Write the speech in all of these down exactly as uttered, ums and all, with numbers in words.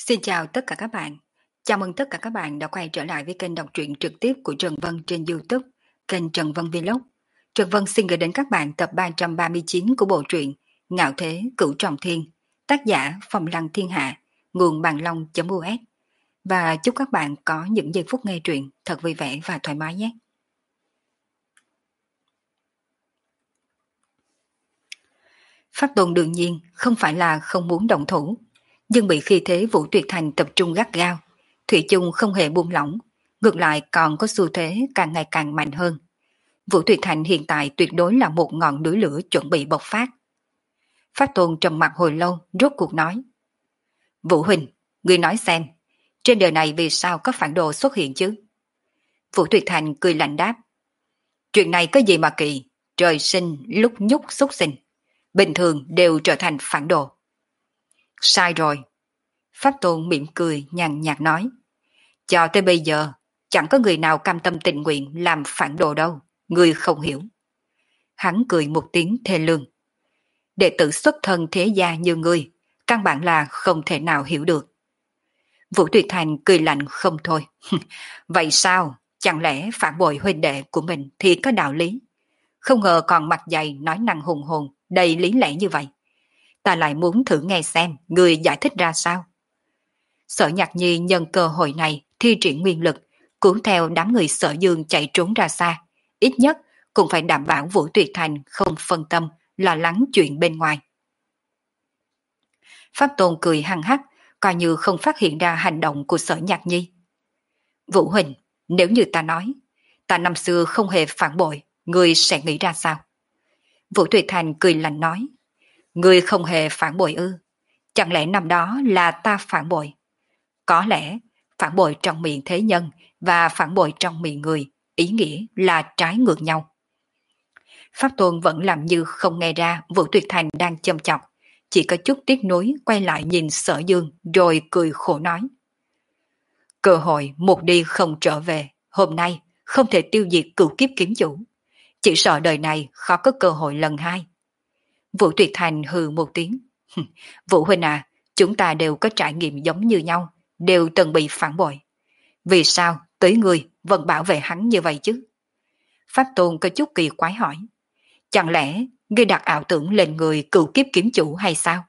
Xin chào tất cả các bạn. Chào mừng tất cả các bạn đã quay trở lại với kênh đọc truyện trực tiếp của Trần Vân trên YouTube, kênh Trần Vân Vlog. Trần Vân xin gửi đến các bạn tập ba trăm ba mươi chín của bộ truyện Ngạo Thế Cửu Trọng Thiên, tác giả Phong Lăng Thiên Hạ, nguồn bằng long.us. Và chúc các bạn có những giây phút nghe truyện thật vui vẻ và thoải mái nhé. Pháp Tôn đương nhiên không phải là không muốn động thủ, nhưng bị khí thế Vũ Tuyệt Thành tập trung gắt gao, Thủy chung không hề buông lỏng, ngược lại còn có xu thế càng ngày càng mạnh hơn. Vũ Tuyệt Thành hiện tại tuyệt đối là một ngọn núi lửa chuẩn bị bộc phát. Pháp Tôn trầm mặt hồi lâu, rốt cuộc nói: Vũ Huynh, ngươi nói xem, trên đời này vì sao có phản đồ xuất hiện chứ? Vũ Tuyệt Thành cười lạnh đáp: Chuyện này có gì mà kỳ, trời sinh lúc nhúc xúc sinh, bình thường đều trở thành phản đồ. Sai rồi. Pháp Tôn mỉm cười nhàn nhạt nói: Cho tới bây giờ, chẳng có người nào cam tâm tình nguyện làm phản đồ đâu, ngươi không hiểu. Hắn cười một tiếng thê lương: Đệ tử xuất thân thế gia như ngươi, căn bản là không thể nào hiểu được. Vũ Tuyệt Thành cười lạnh không thôi. Vậy sao, chẳng lẽ phản bội huynh đệ của mình thì có đạo lý? Không ngờ còn mặt dày nói năng hùng hồn, đầy lý lẽ như vậy. Ta lại muốn thử nghe xem ngươi giải thích ra sao. Sở Nhạc Nhi nhân cơ hội này thi triển nguyên lực, cuốn theo đám người Sở Dương chạy trốn ra xa, ít nhất cũng phải đảm bảo Vũ Tuyệt Thành không phân tâm, lo lắng chuyện bên ngoài. Pháp Tôn cười hăng hắc, coi như không phát hiện ra hành động của Sở Nhạc Nhi. Vũ Huỳnh, nếu như ta nói, ta năm xưa không hề phản bội, ngươi sẽ nghĩ ra sao? Vũ Tuyệt Thành cười lạnh nói: Ngươi không hề phản bội ư? Chẳng lẽ năm đó là ta phản bội? Có lẽ phản bội trong miệng thế nhân và phản bội trong miệng người, ý nghĩa là trái ngược nhau. Pháp Tôn vẫn làm như không nghe ra Vũ Tuyệt Thành đang châm chọc, chỉ có chút tiếc nuối quay lại nhìn Sở Dương rồi cười khổ nói: Cơ hội một đi không trở về, hôm nay không thể tiêu diệt cửu kiếp kiếm chủ, chỉ sợ đời này khó có cơ hội lần hai. Vũ Tuyệt Thành hừ một tiếng: Vũ Huynh à, chúng ta đều có trải nghiệm giống như nhau, đều từng bị phản bội. Vì sao tới người vẫn bảo vệ hắn như vậy chứ? Pháp Tôn có chút kỳ quái hỏi: Chẳng lẽ ngươi đặt ảo tưởng lên người cửu kiếp kiếm chủ hay sao?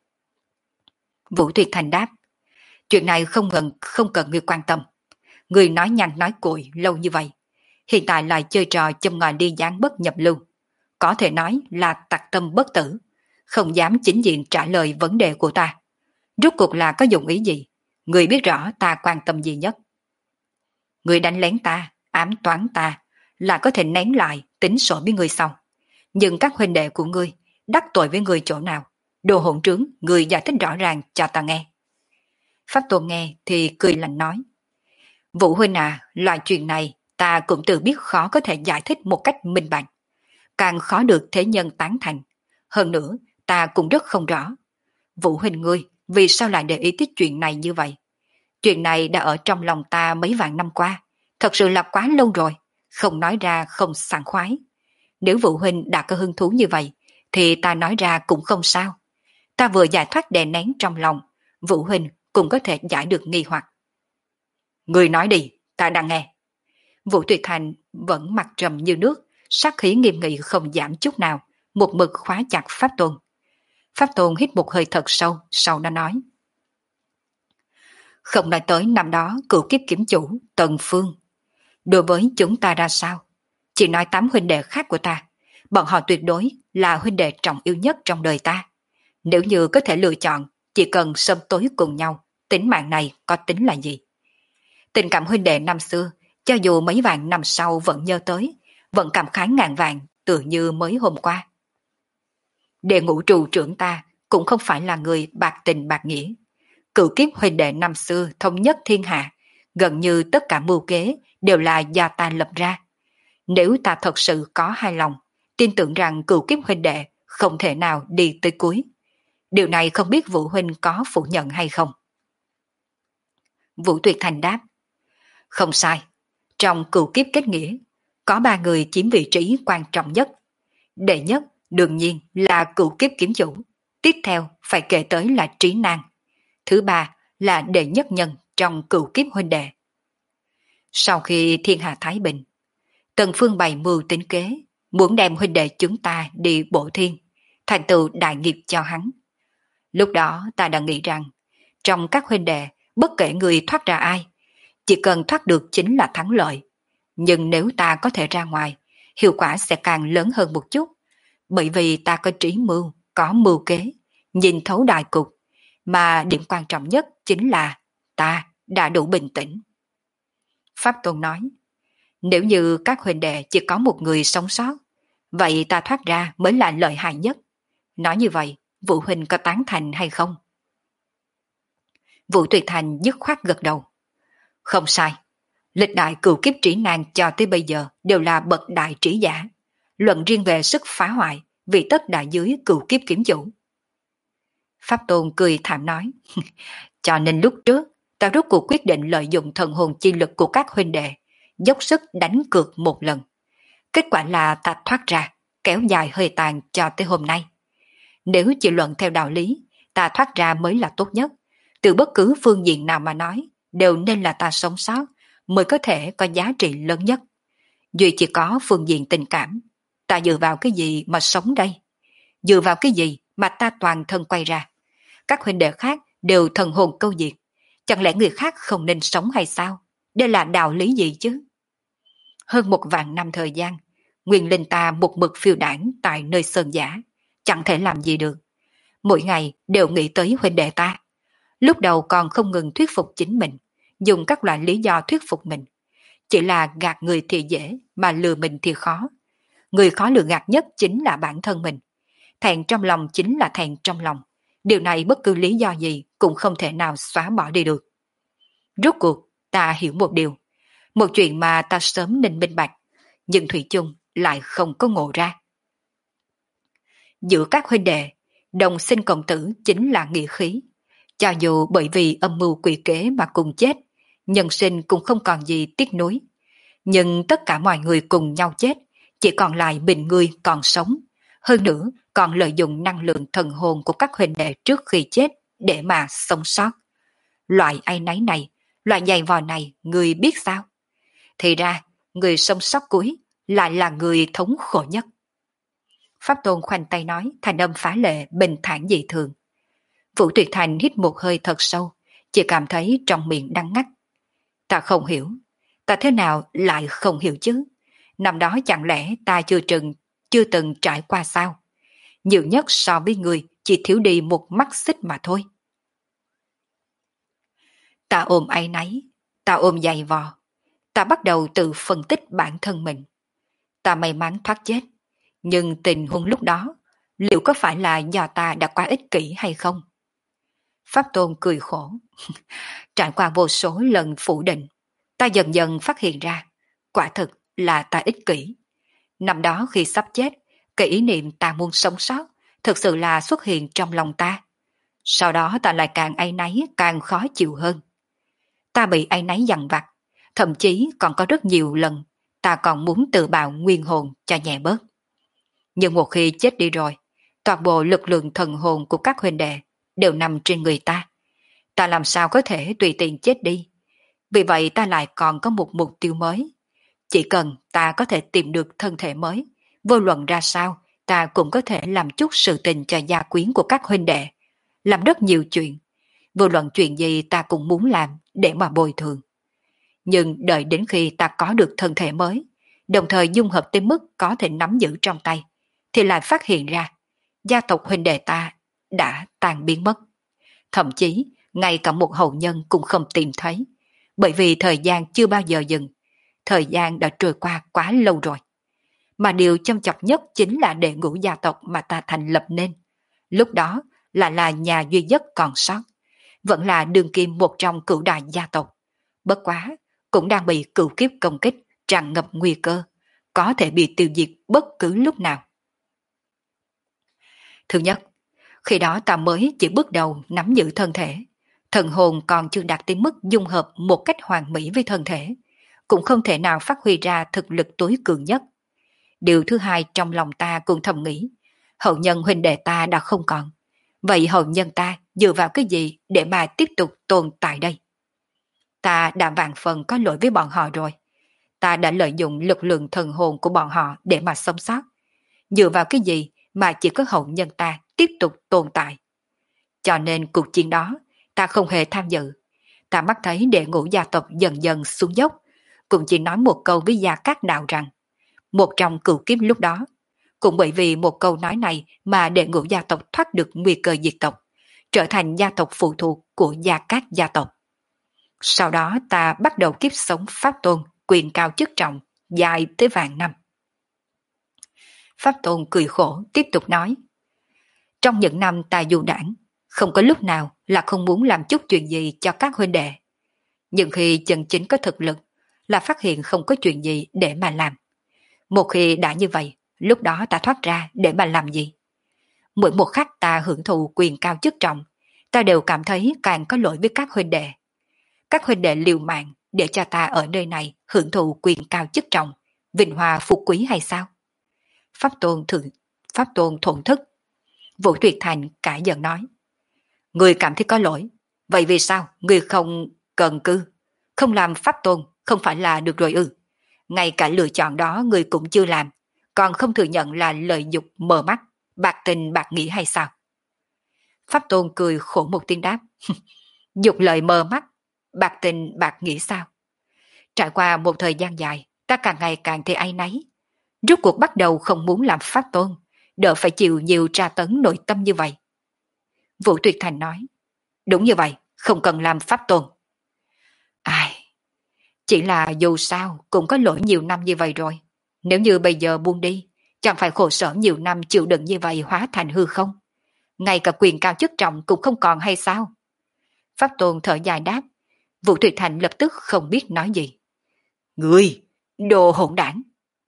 Vũ Tuyệt Thành đáp: Chuyện này không cần, không cần ngươi quan tâm. Ngươi nói nhanh nói cuội lâu như vậy, hiện tại lại chơi trò châm ngòi ly gián bất nhập lưu, có thể nói là tặc tâm bất tử, không dám chính diện trả lời vấn đề của ta. Rốt cuộc là có dụng ý gì? Ngươi biết rõ ta quan tâm gì nhất. Ngươi đánh lén ta, ám toán ta, là có thể nén lại tính sổ với ngươi sau. Nhưng các huynh đệ của ngươi đắc tội với ngươi chỗ nào? Đồ hỗn trướng, ngươi giải thích rõ ràng cho ta nghe. Pháp Tôn nghe thì cười lạnh nói: Vũ Huynh à, loại chuyện này ta cũng tự biết khó có thể giải thích một cách minh bạch, càng khó được thế nhân tán thành. Hơn nữa, ta cũng rất không rõ Vũ Huynh ngươi vì sao lại để ý tới chuyện này như vậy. Chuyện này đã ở trong lòng ta mấy vạn năm qua, thật sự là quá lâu rồi, không nói ra không sảng khoái. Nếu Vũ Huynh đã có hứng thú như vậy, thì ta nói ra cũng không sao. Ta vừa giải thoát đè nén trong lòng, Vũ Huynh cũng có thể giải được nghi hoặc. Người nói đi, ta đang nghe. Vũ Tuyệt Thành vẫn mặt trầm như nước, sát khí nghiêm nghị không giảm chút nào, một mực khóa chặt Pháp Tôn. Pháp Tôn hít một hơi thật sâu, sau đó nói: Không nói tới năm đó cửu kiếp kiếm chủ Tần Phương đối với chúng ta ra sao, chỉ nói tám huynh đệ khác của ta, bọn họ tuyệt đối là huynh đệ trọng yêu nhất trong đời ta. Nếu như có thể lựa chọn, chỉ cần sớm tối cùng nhau, tính mạng này có tính là gì? Tình cảm huynh đệ năm xưa, cho dù mấy vạn năm sau vẫn nhớ tới, vẫn cảm khái ngàn vàng, tự như mới hôm qua. Đệ ngũ trụ trưởng ta cũng không phải là người bạc tình bạc nghĩa. Cửu kiếp huynh đệ năm xưa thống nhất thiên hạ, gần như tất cả mưu kế đều là do ta lập ra. Nếu ta thật sự có hài lòng, tin tưởng rằng cửu kiếp huynh đệ không thể nào đi tới cuối. Điều này không biết Vũ Huynh có phủ nhận hay không? Vũ Tuyệt Thành đáp: Không sai, trong cửu kiếp kết nghĩa, có ba người chiếm vị trí quan trọng nhất. Đệ nhất đương nhiên là cửu kiếp kiếm chủ, tiếp theo phải kể tới là Trí Nan, thứ ba là đệ nhất nhân trong cửu kiếp huynh đệ. Sau khi thiên hạ thái bình, Tần Phương bày mưu tính kế, muốn đem huynh đệ chúng ta đi bổ thiên, thành tựu đại nghiệp cho hắn. Lúc đó ta đã nghĩ rằng, trong các huynh đệ, bất kể người thoát ra ai, chỉ cần thoát được chính là thắng lợi. Nhưng nếu ta có thể ra ngoài, hiệu quả sẽ càng lớn hơn một chút, bởi vì ta có trí mưu, có mưu kế, nhìn thấu đại cục, mà điểm quan trọng nhất chính là ta đã đủ bình tĩnh. Pháp Tôn nói, nếu như các huynh đệ chỉ có một người sống sót, vậy ta thoát ra mới là lợi hại nhất. Nói như vậy, Vũ huynh có tán thành hay không? Vũ Tuyệt Thành dứt khoát gật đầu. Không sai, lịch đại cửu kiếp trí nan cho tới bây giờ đều là bậc đại trí giả. Luận riêng về sức phá hoại, vị tất đại dưới cửu kiếp kiếm chủ. Pháp Tôn cười thảm nói, cho nên lúc trước, ta rốt cuộc quyết định lợi dụng thần hồn chi lực của các huynh đệ, dốc sức đánh cược một lần. Kết quả là ta thoát ra, kéo dài hơi tàn cho tới hôm nay. Nếu chỉ luận theo đạo lý, ta thoát ra mới là tốt nhất. Từ bất cứ phương diện nào mà nói, đều nên là ta sống sót, mới có thể có giá trị lớn nhất. Duy chỉ có phương diện tình cảm, ta dựa vào cái gì mà sống đây? Dựa vào cái gì mà ta toàn thân quay ra? Các huynh đệ khác đều thần hồn câu diệt. Chẳng lẽ người khác không nên sống hay sao? Đây là đạo lý gì chứ? Hơn một vạn năm thời gian, nguyên linh ta một mực phiêu đảng tại nơi sơn giả, chẳng thể làm gì được. Mỗi ngày đều nghĩ tới huynh đệ ta. Lúc đầu còn không ngừng thuyết phục chính mình, dùng các loại lý do thuyết phục mình. Chỉ là gạt người thì dễ, mà lừa mình thì khó. Người khó lừa gạt nhất chính là bản thân mình. Thẹn trong lòng chính là thẹn trong lòng. Điều này bất cứ lý do gì cũng không thể nào xóa bỏ đi được. Rốt cuộc, ta hiểu một điều. Một chuyện mà ta sớm nên minh bạch, nhưng thủy chung lại không có ngộ ra. Giữa các huynh đệ, đồng sinh cộng tử chính là nghĩa khí. Cho dù bởi vì âm mưu quỷ kế mà cùng chết, nhân sinh cũng không còn gì tiếc nuối. Nhưng tất cả mọi người cùng nhau chết, chỉ còn lại mình người còn sống. Hơn nữa, còn lợi dụng năng lượng thần hồn của các huynh đệ trước khi chết để mà sống sót. Loại áy náy này, loại giày vò này, người biết sao? Thì ra, người sống sót cuối lại là người thống khổ nhất. Pháp Tôn khoanh tay nói, thành âm phá lệ, bình thản dị thường. Vũ Tuyệt Thành hít một hơi thật sâu, chỉ cảm thấy trong miệng đắng ngắt. Ta không hiểu, ta thế nào lại không hiểu chứ? Năm đó chẳng lẽ ta chưa từng, chưa từng trải qua sao? Nhiều nhất so với người chỉ thiếu đi một mắt xích mà thôi. Ta ôm áy náy, ta ôm dày vò, ta bắt đầu tự phân tích bản thân mình. Ta may mắn thoát chết, nhưng tình huống lúc đó, liệu có phải là do ta đã quá ích kỷ hay không? Pháp Tôn cười khổ. Trải qua vô số lần phủ định, ta dần dần phát hiện ra, quả thực là ta ích kỷ. Năm đó khi sắp chết, cái ý niệm ta muốn sống sót, thực sự là xuất hiện trong lòng ta. Sau đó ta lại càng áy náy, càng khó chịu hơn. Ta bị áy náy dằn vặt, thậm chí còn có rất nhiều lần, ta còn muốn tự bào nguyên hồn cho nhẹ bớt. Nhưng một khi chết đi rồi, toàn bộ lực lượng thần hồn của các huynh đệ đều nằm trên người ta. Ta làm sao có thể tùy tiện chết đi? Vì vậy ta lại còn có một mục tiêu mới. Chỉ cần ta có thể tìm được thân thể mới, vô luận ra sao, ta cũng có thể làm chút sự tình cho gia quyến của các huynh đệ. Làm rất nhiều chuyện. Vô luận chuyện gì ta cũng muốn làm để mà bồi thường. Nhưng đợi đến khi ta có được thân thể mới, đồng thời dung hợp tới mức có thể nắm giữ trong tay, thì lại phát hiện ra, gia tộc huynh đệ ta đã tan biến mất. Thậm chí, ngay cả một hậu nhân cũng không tìm thấy, bởi vì thời gian chưa bao giờ dừng, thời gian đã trôi qua quá lâu rồi. Mà điều châm chọc nhất chính là đệ ngũ gia tộc mà ta thành lập nên. Lúc đó là là nhà duy nhất còn sót, vẫn là đương kim một trong cửu đại gia tộc. Bất quá, cũng đang bị cửu kiếp công kích, tràn ngập nguy cơ, có thể bị tiêu diệt bất cứ lúc nào. Thứ nhất, khi đó ta mới chỉ bước đầu nắm giữ thân thể, thần hồn còn chưa đạt tới mức dung hợp một cách hoàn mỹ với thân thể, cũng không thể nào phát huy ra thực lực tối cường nhất. Điều thứ hai trong lòng ta cũng thầm nghĩ, hậu nhân huynh đệ ta đã không còn, Vậy hậu nhân ta dựa vào cái gì để mà tiếp tục tồn tại đây? Ta đã vạn phần có lỗi với bọn họ rồi. Ta đã lợi dụng lực lượng thần hồn của bọn họ để mà sống sót. Dựa vào cái gì mà chỉ có hậu nhân ta tiếp tục tồn tại? Cho nên cuộc chiến đó ta không hề tham dự. Ta mắt thấy đệ ngũ gia tộc dần dần xuống dốc, cũng chỉ nói một câu với Gia Cát Đạo rằng một trong cửu kiếp lúc đó, cũng bởi vì một câu nói này mà đệ ngũ gia tộc thoát được nguy cơ diệt tộc, trở thành gia tộc phụ thuộc của Gia Cát gia tộc. Sau đó ta bắt đầu kiếp sống Pháp Tôn, quyền cao chức trọng, dài tới vạn năm. Pháp Tôn cười khổ tiếp tục nói, trong những năm ta du đảng, không có lúc nào là không muốn làm chút chuyện gì cho các huynh đệ. Nhưng khi chân chính có thực lực, là phát hiện không có chuyện gì để mà làm. Một khi đã như vậy, lúc đó ta thoát ra để mà làm gì? Mỗi một khắc ta hưởng thụ quyền cao chức trọng, ta đều cảm thấy càng có lỗi với các huynh đệ. Các huynh đệ liều mạng để cho ta ở nơi này hưởng thụ quyền cao chức trọng, vinh hoa phú quý hay sao? Pháp Tôn thượng, Pháp Tôn thổn thức. Vũ Tuyệt Thành cãi giận nói, người cảm thấy có lỗi, vậy vì sao người không cần cư, không làm Pháp Tôn không phải là được rồi ư? Ngay cả lựa chọn đó người cũng chưa làm, còn không thừa nhận là lợi dục mờ mắt, bạc tình bạc nghĩa hay sao? Pháp Tôn cười khổ một tiếng đáp, dục lợi mờ mắt, bạc tình bạc nghĩa sao? Trải qua một thời gian dài, ta càng ngày càng thấy áy náy. Rốt cuộc bắt đầu không muốn làm Pháp Tôn, đỡ phải chịu nhiều tra tấn nội tâm như vậy. Vũ Tuyệt Thành nói, đúng như vậy, không cần làm Pháp Tôn. Ai, chỉ là dù sao cũng có lỗi nhiều năm như vậy rồi. Nếu như bây giờ buông đi, chẳng phải khổ sở nhiều năm chịu đựng như vậy hóa thành hư không? Ngay cả quyền cao chức trọng cũng không còn hay sao? Pháp Tôn thở dài đáp. Vũ Tuyệt Thành lập tức không biết nói gì. Người, đồ hỗn đảng!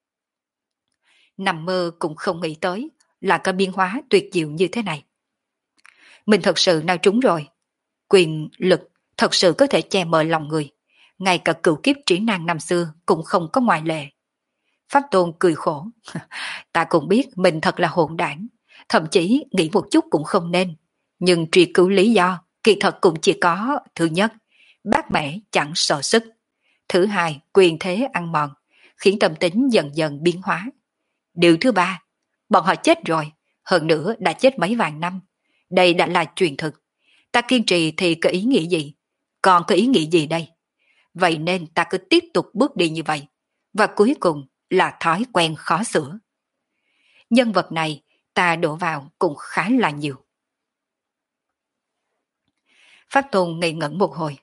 Nằm mơ cũng không nghĩ tới là có biến hóa tuyệt diệu như thế này. Mình thật sự nói trúng rồi. Quyền lực thật sự có thể che mờ lòng người. Ngay cả cửu kiếp trí năng năm xưa cũng không có ngoại lệ. Pháp Tôn cười khổ. Ta cũng biết mình thật là hỗn đảng, thậm chí nghĩ một chút cũng không nên. Nhưng truy cứu lý do, kỳ thật cũng chỉ có: thứ nhất, bát mẻ chẳng sợ sức; thứ hai, quyền thế ăn mòn, khiến tâm tính dần dần biến hóa; điều thứ ba, bọn họ chết rồi, hơn nữa đã chết mấy vạn năm. Đây đã là truyền thực. Ta kiên trì thì có ý nghĩa gì? Còn có ý nghĩa gì đây? Vậy nên ta cứ tiếp tục bước đi như vậy. Và cuối cùng là thói quen khó sửa. Nhân vật này ta đổ vào cũng khá là nhiều. Pháp Tôn ngây ngẩn một hồi.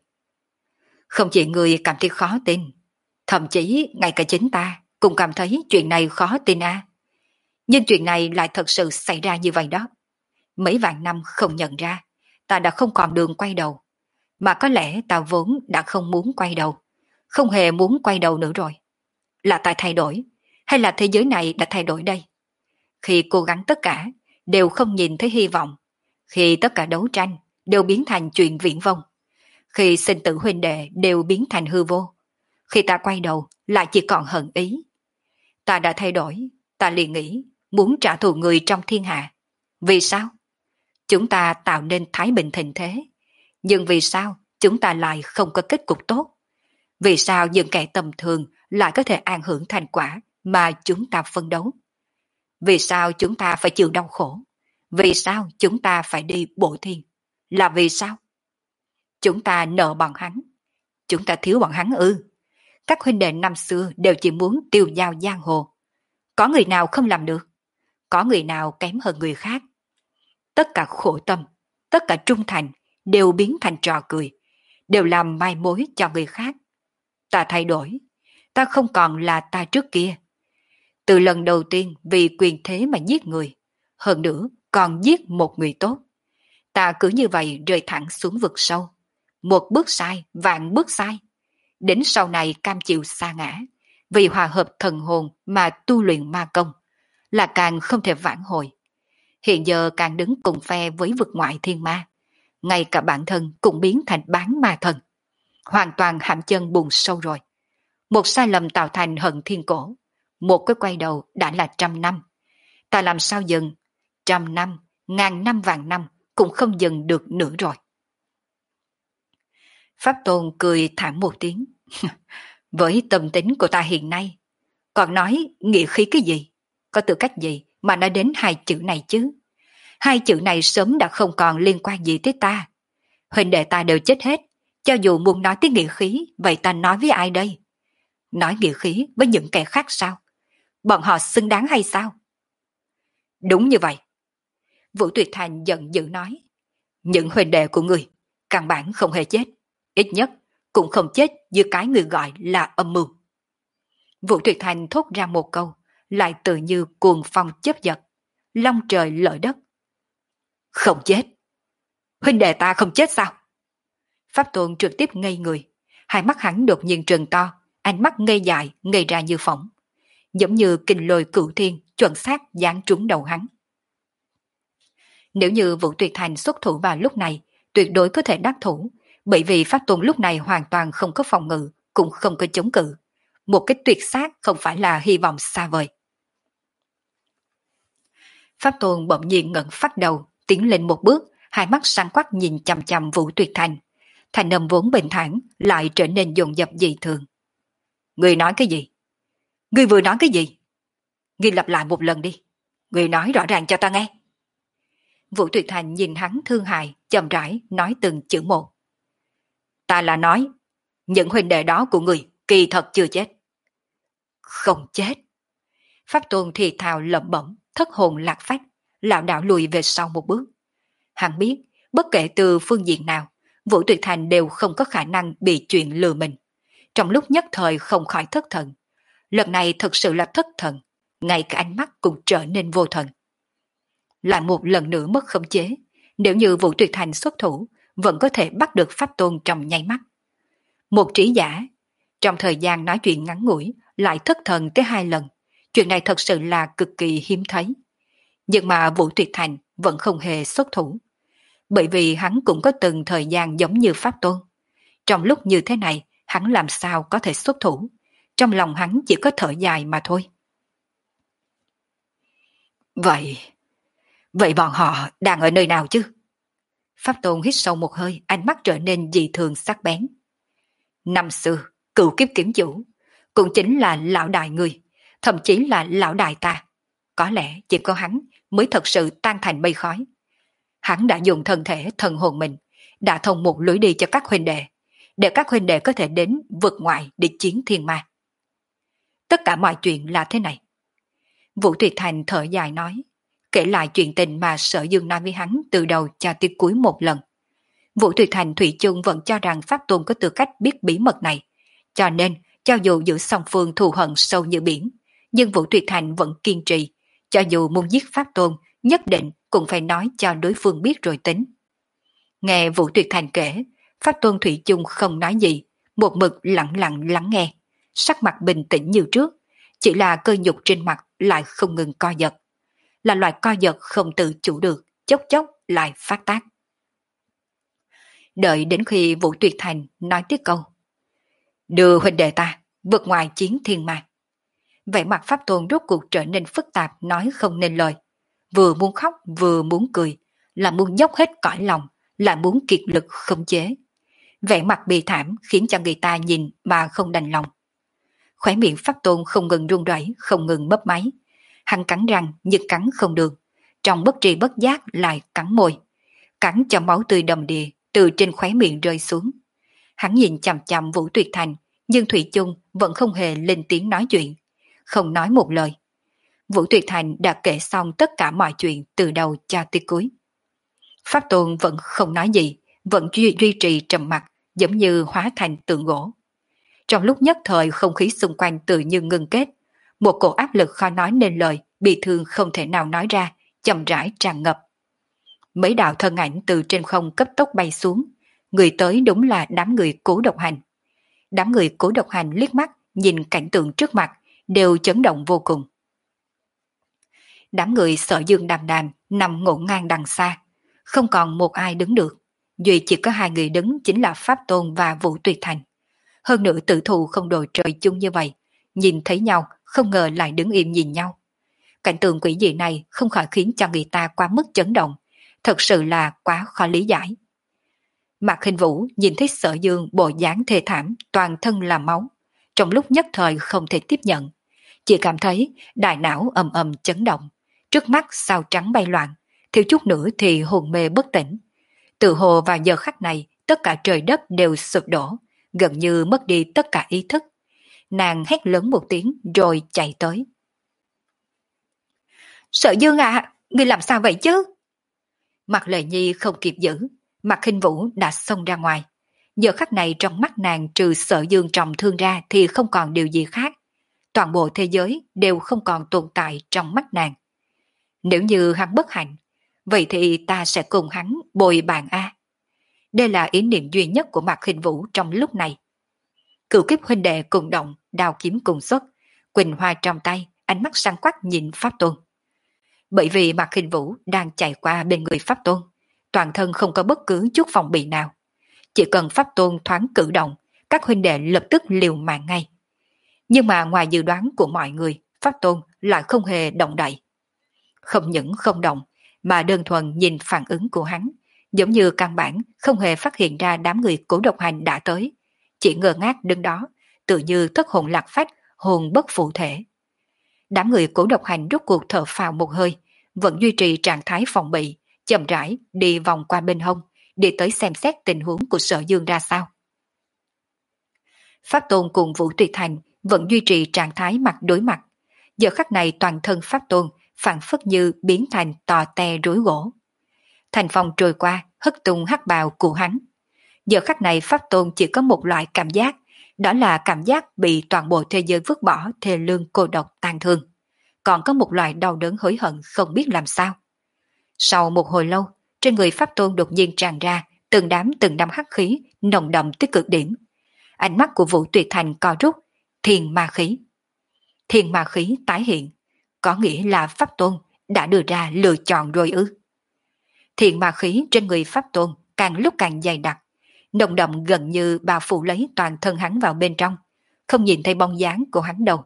Không chỉ người cảm thấy khó tin, thậm chí ngay cả chính ta cũng cảm thấy chuyện này khó tin à. Nhưng chuyện này lại thật sự xảy ra như vậy đó. Mấy vạn năm không nhận ra, ta đã không còn đường quay đầu. Mà có lẽ ta vốn đã không muốn quay đầu, không hề muốn quay đầu nữa rồi. Là ta thay đổi, hay là thế giới này đã thay đổi đây? Khi cố gắng tất cả, đều không nhìn thấy hy vọng. Khi tất cả đấu tranh, đều biến thành chuyện viển vông. Khi sinh tử huynh đệ đều biến thành hư vô. Khi ta quay đầu, lại chỉ còn hận ý. Ta đã thay đổi, ta liền nghĩ muốn trả thù người trong thiên hạ. Vì sao? Chúng ta tạo nên thái bình thịnh thế. Nhưng vì sao chúng ta lại không có kết cục tốt? Vì sao những kẻ tầm thường lại có thể an hưởng thành quả mà chúng ta phân đấu? Vì sao chúng ta phải chịu đau khổ? Vì sao chúng ta phải đi bổ thiên? Là vì sao? Chúng ta nợ bọn hắn. Chúng ta thiếu bọn hắn ư? Các huynh đệ năm xưa đều chỉ muốn tiêu dao giang hồ. Có người nào không làm được? Có người nào kém hơn người khác? Tất cả khổ tâm, tất cả trung thành đều biến thành trò cười, đều làm mai mối cho người khác. Ta thay đổi, ta không còn là ta trước kia. Từ lần đầu tiên vì quyền thế mà giết người, hơn nữa còn giết một người tốt. Ta cứ như vậy rơi thẳng xuống vực sâu. Một bước sai, vạn bước sai. Đến sau này cam chịu sa ngã, vì hòa hợp thần hồn mà tu luyện ma công, là càng không thể vãn hồi. Hiện giờ càng đứng cùng phe với vực ngoại thiên ma. Ngay cả bản thân cũng biến thành bán ma thần. Hoàn toàn hãm chân bùn sâu rồi. Một sai lầm tạo thành hận thiên cổ. Một cái quay đầu đã là trăm năm. Ta làm sao dừng? Trăm năm, ngàn năm vạn năm cũng không dừng được nữa rồi. Pháp Tôn cười thảm một tiếng. Với tâm tính của ta hiện nay, còn nói nghĩa khí cái gì? Có tư cách gì mà nói đến hai chữ này chứ? Hai chữ này sớm đã không còn liên quan gì tới ta. Huynh đệ ta đều chết hết, cho dù muốn nói tới nghĩa khí, vậy ta nói với ai đây? Nói nghĩa khí với những kẻ khác sao? Bọn họ xứng đáng hay sao? Đúng như vậy. Vũ Tuyệt Thành giận dữ nói. Những huynh đệ của người, căn bản không hề chết. Ít nhất cũng không chết như cái người gọi là âm mưu. Vũ Tuyệt Thành thốt ra một câu, lại tự như cuồng phong chớp giật, long trời lở đất. Không chết. Huynh đệ ta không chết sao? Pháp Tôn trực tiếp ngây người, hai mắt hắn đột nhiên trừng to, ánh mắt ngây dại, ngây ra như phỏng, giống như kình lôi cửu thiên chuẩn xác giáng trúng đầu hắn. Nếu như Vũ Tuyệt Thành xuất thủ vào lúc này, tuyệt đối có thể đắc thủ, bởi vì Pháp Tôn lúc này hoàn toàn không có phòng ngự, cũng không có chống cự. Một cái tuyệt sát không phải là hy vọng xa vời. Pháp Tôn bỗng nhiên ngẩng phát đầu, tiến lên một bước, hai mắt sáng quắc nhìn chằm chằm Vũ Tuyệt Thành. Thành âm vốn bình thản lại trở nên dồn dập dị thường. Người nói cái gì? Người vừa nói cái gì? Người lặp lại một lần đi. Người nói rõ ràng cho ta nghe. Vũ Tuyệt Thành nhìn hắn thương hại, chậm rãi nói từng chữ một. Ta là nói, những huynh đệ đó của người kỳ thật chưa chết. Không chết. Pháp Tôn thì thào lẩm bẩm, thất hồn lạc phách, lảo đảo lùi về sau một bước. Hắn biết, bất kể từ phương diện nào, Vũ Tuyệt Thành đều không có khả năng bị chuyện lừa mình. Trong lúc nhất thời không khỏi thất thần. Lần này thật sự là thất thần, ngay cả ánh mắt cũng trở nên vô thần. Lại một lần nữa mất khống chế, nếu như Vũ Tuyệt Thành xuất thủ, vẫn có thể bắt được Pháp Tôn trong nháy mắt. Một trí giả, trong thời gian nói chuyện ngắn ngủi, lại thất thần tới hai lần. Chuyện này thật sự là cực kỳ hiếm thấy. Nhưng mà Vũ Tuyệt Thành vẫn không hề xuất thủ. Bởi vì hắn cũng có từng thời gian giống như Pháp Tôn. Trong lúc như thế này, hắn làm sao có thể xuất thủ. Trong lòng hắn chỉ có thở dài mà thôi. Vậy, vậy bọn họ đang ở nơi nào chứ? Pháp Tôn hít sâu một hơi, ánh mắt trở nên dị thường sắc bén. Năm xưa, cựu kiếp kiếm chủ, cũng chính là lão đại người, thậm chí là lão đại ta. Có lẽ chỉ có hắn mới thật sự tan thành mây khói. Hắn đã dùng thân thể thần hồn mình, đã thông một lối đi cho các huynh đệ, để các huynh đệ có thể đến vực ngoại để chiến thiên ma. Tất cả mọi chuyện là thế này. Vũ Tuyệt Thành thở dài nói, kể lại chuyện tình mà Sở Dương nói với hắn từ đầu cho tới cuối một lần. Vũ Tuyệt Thành thủy chung vẫn cho rằng Pháp Tôn có tư cách biết bí mật này, cho nên cho dù giữa song phương thù hận sâu như biển, nhưng Vũ Tuyệt Thành vẫn kiên trì, cho dù muốn giết Pháp Tôn, nhất định cũng phải nói cho đối phương biết rồi tính. Nghe Vũ Tuyệt Thành kể, Pháp Tôn thủy chung không nói gì, một mực lặng lặng lắng nghe, sắc mặt bình tĩnh như trước, chỉ là cơ nhục trên mặt lại không ngừng co giật. Là loại co giật không tự chủ được, chốc chốc lại phát tác. Đợi đến khi Vũ Tuyệt Thành nói tiếp câu. Đưa huynh đệ ta, vượt ngoài chiến thiên ma. Vẻ mặt Pháp Tôn rốt cuộc trở nên phức tạp, nói không nên lời. Vừa muốn khóc vừa muốn cười, là muốn dốc hết cõi lòng, là muốn kiệt lực khống chế. Vẻ mặt bi thảm khiến cho người ta nhìn mà không đành lòng. Khóe miệng Pháp Tôn không ngừng run rẩy, không ngừng bấp máy. Hắn cắn răng nhưng cắn không được, trong bất tri bất giác lại cắn môi, cắn cho máu tươi đầm đìa từ trên khóe miệng rơi xuống. Hắn nhìn chằm chằm Vũ Tuyệt Thành, nhưng thủy chung vẫn không hề lên tiếng nói chuyện, không nói một lời. Vũ Tuyệt Thành đã kể xong tất cả mọi chuyện từ đầu cho tới cuối. Pháp Tôn vẫn không nói gì, vẫn duy, duy trì trầm mặc, giống như hóa thành tượng gỗ. Trong lúc nhất thời không khí xung quanh tự như ngưng kết, một cổ áp lực khó nói nên lời, bị thương không thể nào nói ra, chậm rãi tràn ngập. Mấy đạo thân ảnh từ trên không cấp tốc bay xuống, người tới đúng là đám người Cố Độc Hành. Đám người Cố Độc Hành liếc mắt nhìn cảnh tượng trước mặt, đều chấn động vô cùng. Đám người Sở Dương đàm đàm nằm ngổn ngang đằng xa, không còn một ai đứng được, duy chỉ có hai người đứng chính là Pháp Tôn và Vũ Tuyệt Thành. Hơn nữa tử thù không đội trời chung như vậy, nhìn thấy nhau không ngờ lại đứng im nhìn nhau. Cảnh tượng quỷ dị này không khỏi khiến cho người ta quá mức chấn động, thật sự là quá khó lý giải. Mạc Khinh Vũ nhìn thấy Sở Dương bộ dáng thê thảm, toàn thân là máu, trong lúc nhất thời không thể tiếp nhận, chỉ cảm thấy đại não ầm ầm chấn động, trước mắt sao trắng bay loạn, thiếu chút nữa thì hồn mê bất tỉnh. Tự hồ vào giờ khắc này, tất cả trời đất đều sụp đổ, gần như mất đi tất cả ý thức. Nàng hét lớn một tiếng rồi chạy tới. Sở Dương à, ngươi làm sao vậy chứ? Mặt Lệ Nhi không kịp giữ, Mạc Khinh Vũ đã xông ra ngoài. Giờ khắc này trong mắt nàng trừ Sở Dương trọng thương ra thì không còn điều gì khác. Toàn bộ thế giới đều không còn tồn tại trong mắt nàng. Nếu như hắn bất hạnh, vậy thì ta sẽ cùng hắn bồi bàn A. Đây là ý niệm duy nhất của Mạc Khinh Vũ trong lúc này. Cửu kiếp huynh đệ cùng động, đao kiếm cùng xuất, quỳnh hoa trong tay, ánh mắt sáng quắc nhìn Pháp Tôn. Bởi vì Mạc Khinh Vũ đang chạy qua bên người Pháp Tôn, toàn thân không có bất cứ chút phòng bị nào. Chỉ cần Pháp Tôn thoáng cử động, các huynh đệ lập tức liều mạng ngay. Nhưng mà ngoài dự đoán của mọi người, Pháp Tôn lại không hề động đậy. Không những không động, mà đơn thuần nhìn phản ứng của hắn, giống như căn bản không hề phát hiện ra đám người Cố Độc Hành đã tới, chỉ ngơ ngác đứng đó, tự như thất hồn lạc phách, hồn bất phụ thể. Đám người Cố Độc Hành rút cuộc thở phào một hơi, vẫn duy trì trạng thái phòng bị, chậm rãi đi vòng qua bên hông, đi tới xem xét tình huống của Sở Dương ra sao. Pháp Tôn cùng Vũ Tuyệt Thành vẫn duy trì trạng thái mặt đối mặt. Giờ khắc này toàn thân Pháp Tôn phản phất như biến thành tò te rối gỗ. Thành phong trôi qua, hất tung hắc bào của hắn. Giờ khắc này Pháp Tôn chỉ có một loại cảm giác, đó là cảm giác bị toàn bộ thế giới vứt bỏ, thê lương cô độc tàn thương. Còn có một loại đau đớn hối hận không biết làm sao. Sau một hồi lâu, trên người Pháp Tôn đột nhiên tràn ra từng đám từng đám hắc khí nồng đậm tới cực điểm. Ánh mắt của Vũ Tuyệt Thành co rút, thiên ma khí. Thiên ma khí tái hiện, có nghĩa là Pháp Tôn đã đưa ra lựa chọn rồi ư. Thiên ma khí trên người Pháp Tôn càng lúc càng dày đặc, nồng đậm gần như bao phủ lấy toàn thân hắn vào bên trong, không nhìn thấy bóng dáng của hắn đâu.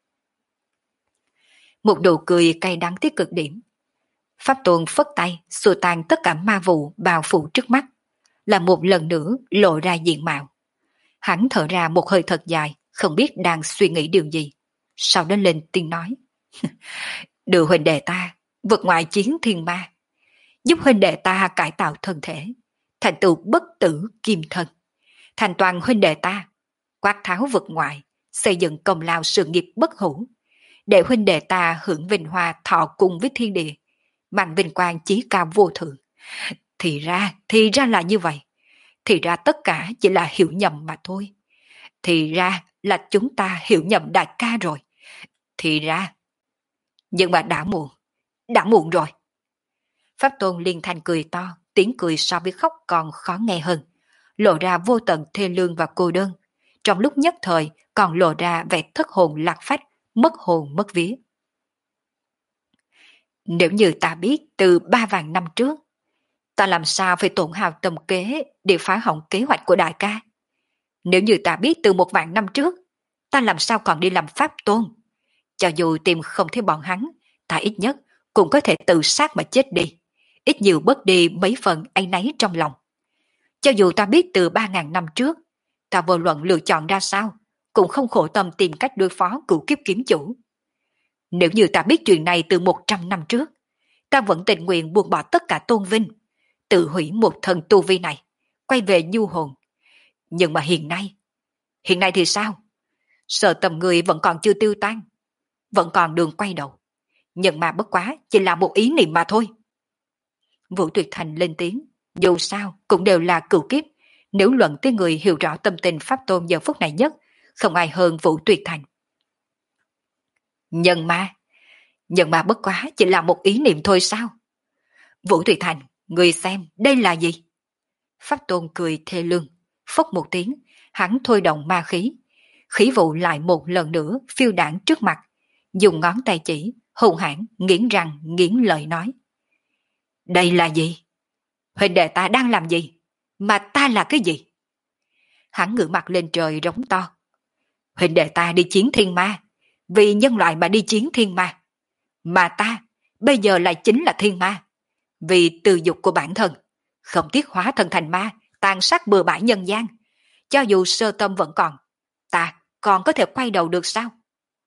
Một nụ cười cay đắng tới cực điểm. Pháp Tôn phất tay xua tan tất cả ma vụ bao phủ trước mắt, là một lần nữa lộ ra diện mạo. Hắn thở ra một hơi thật dài, không biết đang suy nghĩ điều gì. Sau đó lên tiếng nói: đưa huynh đệ ta vượt ngoài chiến thiên ma, giúp huynh đệ ta cải tạo thân thể, thành tựu bất tử kim thân, thành toàn huynh đệ ta, quát tháo vượt ngoại, xây dựng công lao sự nghiệp bất hủ, để huynh đệ ta hưởng vinh hoa thọ cùng với thiên địa, mang vinh quang chí cao vô thượng. Thì ra, thì ra là như vậy. Thì ra tất cả chỉ là hiểu nhầm mà thôi. Thì ra là chúng ta hiểu nhầm đại ca rồi. Thì ra... Nhưng mà đã muộn, đã muộn rồi. Pháp Tôn liên thanh cười to, tiếng cười so với khóc còn khó nghe hơn, lộ ra vô tận thê lương và cô đơn, trong lúc nhất thời còn lộ ra vẻ thất hồn lạc phách, mất hồn mất vía. Nếu như ta biết từ ba vạn năm trước, ta làm sao phải tổn hào tâm kế để phá hỏng kế hoạch của đại ca? Nếu như ta biết từ một vạn năm trước, ta làm sao còn đi làm Pháp Tôn? Cho dù tìm không thấy bọn hắn, ta ít nhất cũng có thể tự sát mà chết đi, ít nhiều bớt đi mấy phần áy náy trong lòng. Cho dù ta biết từ ba ngàn năm trước, ta vô luận lựa chọn ra sao, cũng không khổ tâm tìm cách đối phó cửu kiếp kiếm chủ. Nếu như ta biết chuyện này từ một trăm năm trước, ta vẫn tình nguyện buông bỏ tất cả tôn vinh, tự hủy một thần tu vi này, quay về nhu hồn. Nhưng mà hiện nay, hiện nay thì sao? Sợ tầm người vẫn còn chưa tiêu tan, vẫn còn đường quay đầu. Nhưng mà bất quá chỉ là một ý niệm mà thôi. Vũ Tuyệt Thành lên tiếng, dù sao cũng đều là cửu kiếp, nếu luận tới người hiểu rõ tâm tình Pháp Tôn giờ phút này nhất, không ai hơn Vũ Tuyệt Thành. Nhân ma, nhân ma bất quá chỉ là một ý niệm thôi sao? Vũ Tuyệt Thành, người xem đây là gì? Pháp Tôn cười thê lương, phốc một tiếng, hắn thôi động ma khí, khí vụ lại một lần nữa phiêu đảng trước mặt, dùng ngón tay chỉ, hung hãn nghiến răng nghiến lợi nói: đây là gì? Huynh đệ ta đang làm gì? Mà ta là cái gì? Hắn ngửa mặt lên trời rống to: huynh đệ ta đi chiến thiên ma, vì nhân loại mà đi chiến thiên ma. Mà ta, bây giờ lại chính là thiên ma. vì tư dục của bản thân, không tiếc hóa thân thành ma, tàn sát bừa bãi nhân gian. Cho dù sơ tâm vẫn còn, ta còn có thể quay đầu được sao?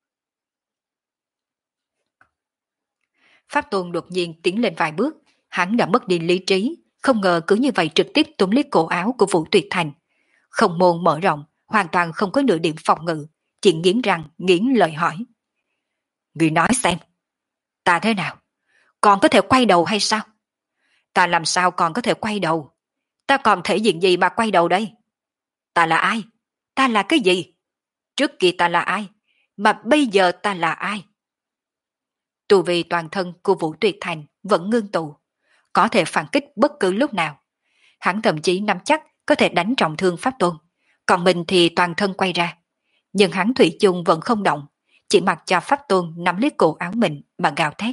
Pháp Tôn đột nhiên tiến lên vài bước, hắn đã mất đi lý trí, không ngờ cứ như vậy trực tiếp túm lấy cổ áo của Vũ Tuyệt Thành. Không môn mở rộng, hoàn toàn không có nửa điểm phòng ngự, chỉ nghiến răng, nghiến lời hỏi. Người nói xem, ta thế nào? Còn có thể quay đầu hay sao? Ta làm sao còn có thể quay đầu? Ta còn thể diện gì mà quay đầu đây? Ta là ai? Ta là cái gì? Trước kia ta là ai? Mà bây giờ ta là ai? Tu vi toàn thân của Vũ Tuyệt Thành vẫn ngưng tụ, có thể phản kích bất cứ lúc nào. Hắn thậm chí nắm chắc có thể đánh trọng thương Pháp Tôn, còn mình thì toàn thân quay ra. Nhưng hắn thủy chung vẫn không động, chỉ mặc cho Pháp Tôn nắm lấy cổ áo mình mà gào thét.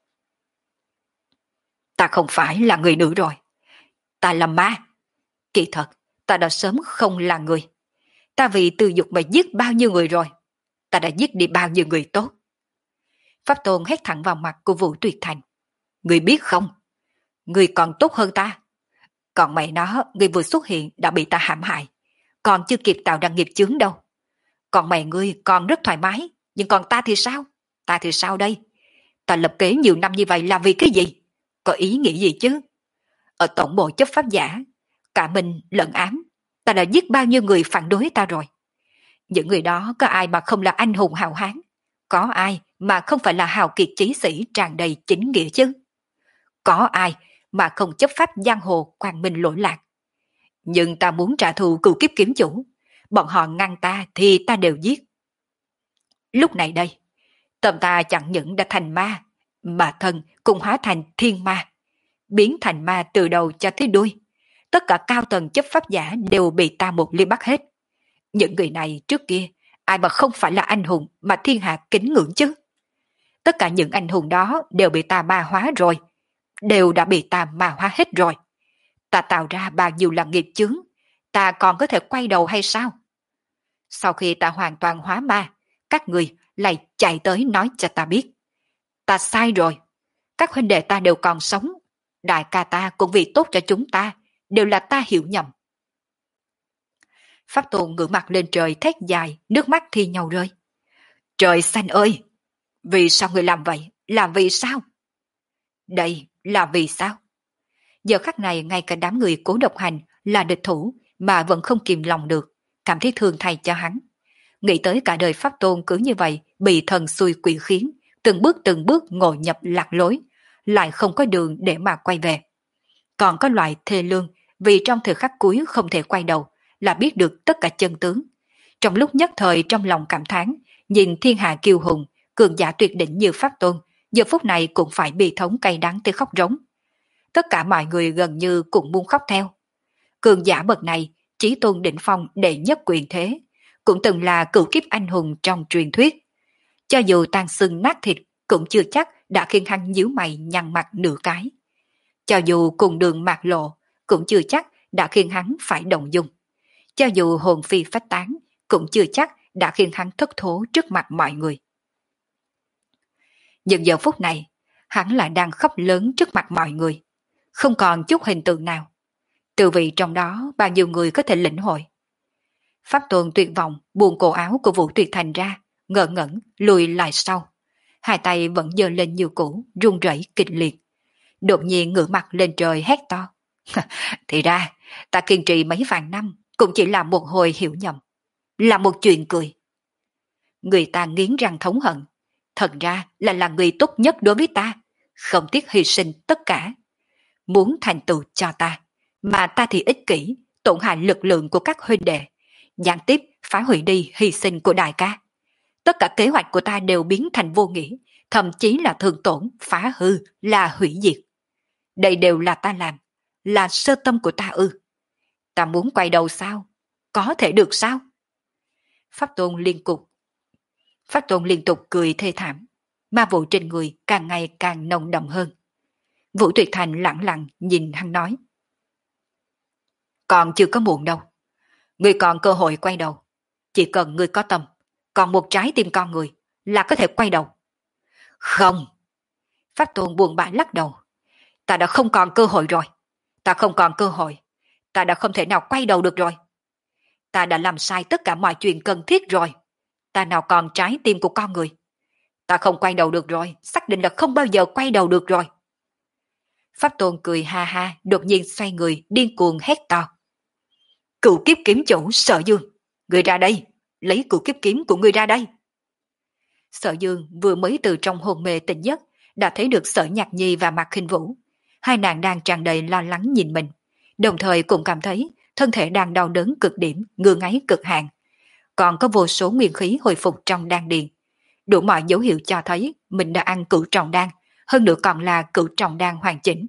Ta không phải là người nữa rồi. Ta là ma. Kỳ thật, ta đã sớm không là người. Ta vì tư dục mà giết bao nhiêu người rồi. Ta đã giết đi bao nhiêu người tốt. Pháp Tôn hét thẳng vào mặt của Vũ Tuyệt Thành. Người biết không? Người còn tốt hơn ta. Còn mẹ nó, người vừa xuất hiện đã bị ta hãm hại. Còn chưa kịp tạo ra nghiệp chướng đâu. Còn mẹ ngươi còn rất thoải mái. Nhưng còn ta thì sao? Ta thì sao đây? Ta lập kế nhiều năm như vậy là vì cái gì? Có ý nghĩa gì chứ? Ở tổng bộ chấp pháp giả, cả mình lẫn ám, ta đã giết bao nhiêu người phản đối ta rồi. Những người đó có ai mà không là anh hùng hào hán? Có ai mà không phải là hào kiệt chí sĩ tràn đầy chính nghĩa chứ? Có ai mà không chấp pháp giang hồ quang minh lỗi lạc? Nhưng ta muốn trả thù cừu kiếp kiếm chủ, bọn họ ngăn ta thì ta đều giết. Lúc này đây, tâm ta chẳng những đã thành ma, mà thân cũng hóa thành thiên ma, biến thành ma từ đầu cho tới đuôi. Tất cả cao tầng chấp pháp giả đều bị ta một ly bắt hết. Những người này trước kia, ai mà không phải là anh hùng mà thiên hạ kính ngưỡng chứ? Tất cả những anh hùng đó đều bị ta ma hóa rồi, đều đã bị ta ma hóa hết rồi. Ta tạo ra bao nhiêu là nghiệp chướng, ta còn có thể quay đầu hay sao? Sau khi ta hoàn toàn hóa ma, các người lại chạy tới nói cho ta biết. Ta sai rồi, các huynh đệ ta đều còn sống, đại ca ta cũng vì tốt cho chúng ta, đều là ta hiểu nhầm. Pháp Tôn ngửa mặt lên trời thét dài, nước mắt thi nhau rơi. Trời xanh ơi! Vì sao người làm vậy? Là vì sao? Đây là vì sao? Giờ khắc này ngay cả đám người Cố Độc Hành là địch thủ mà vẫn không kìm lòng được, cảm thấy thương thay cho hắn. Nghĩ tới cả đời Pháp Tôn cứ như vậy bị thần xui quỷ khiến, từng bước từng bước ngộ nhập lạc lối, lại không có đường để mà quay về. Còn có loại thê lương vì trong thời khắc cuối không thể quay đầu, là biết được tất cả chân tướng. Trong lúc nhất thời trong lòng cảm thán, nhìn thiên hạ kiêu hùng, cường giả tuyệt đỉnh như Pháp Tôn, giờ phút này cũng phải bị thống cay đắng tới khóc rống. Tất cả mọi người gần như cũng muốn khóc theo. Cường giả bậc này, chí tôn đỉnh phong đệ nhất quyền thế, cũng từng là cựu kiếp anh hùng trong truyền thuyết. Cho dù tan xương nát thịt, cũng chưa chắc đã khiến hắn nhíu mày nhăn mặt nửa cái. Cho dù cùng đường mạc lộ, cũng chưa chắc đã khiến hắn phải động dung. Cho dù hồn phi phách tán, cũng chưa chắc đã khiến hắn thất thố trước mặt mọi người. Nhưng giờ phút này, hắn lại đang khóc lớn trước mặt mọi người, không còn chút hình tượng nào. Từ vị trong đó bao nhiêu người có thể lĩnh hội. Pháp Tôn tuyệt vọng buông cổ áo của Vũ Tuyệt Thành ra, ngỡ ngẩn lùi lại sau. Hai tay vẫn giơ lên như cũ, run rẩy kịch liệt. Đột nhiên ngửa mặt lên trời hét to. Thì ra, ta kiên trì mấy vạn năm cũng chỉ là một hồi hiểu nhầm, là một chuyện cười. Người ta nghiến răng thống hận, thật ra là là người tốt nhất đối với ta, không tiếc hy sinh tất cả. Muốn thành tựu cho ta, mà ta thì ích kỷ, tổn hại lực lượng của các huynh đệ, gián tiếp phá hủy đi hy sinh của đại ca. Tất cả kế hoạch của ta đều biến thành vô nghĩa, thậm chí là thương tổn, phá hư, là hủy diệt. Đây đều là ta làm, là sơ tâm của ta ư. Ta muốn quay đầu sao? Có thể được sao? Pháp Tôn liên cục. Pháp Tôn liên tục cười thê thảm, ma vụ trên người càng ngày càng nồng đậm hơn. Vũ Tuyệt Thành lặng lặng nhìn hắn nói. Còn chưa có muộn đâu. Ngươi còn cơ hội quay đầu. Chỉ cần ngươi có tâm, còn một trái tim con người là có thể quay đầu. Không. Pháp Tôn buồn bã lắc đầu. Ta đã không còn cơ hội rồi. Ta không còn cơ hội. Ta đã không thể nào quay đầu được rồi. Ta đã làm sai tất cả mọi chuyện cần thiết rồi. Ta nào còn trái tim của con người. Ta không quay đầu được rồi, xác định là không bao giờ quay đầu được rồi. Pháp Tôn cười ha ha, đột nhiên xoay người, điên cuồng hét to. Cửu kiếp kiếm chủ Sở Dương, người ra đây, lấy cửu kiếp kiếm của người ra đây. Sở Dương vừa mới từ trong hôn mê tỉnh giấc, đã thấy được Sở Nhạc Nhi và Mạc Khinh Vũ. Hai nàng đang tràn đầy lo lắng nhìn mình, đồng thời cũng cảm thấy thân thể đang đau đớn cực điểm, ngứa ngáy cực hạn. Còn có vô số nguyên khí hồi phục trong đan điền. Đủ mọi dấu hiệu cho thấy mình đã ăn cửu trọng đan, hơn nữa còn là cửu trọng đan hoàn chỉnh.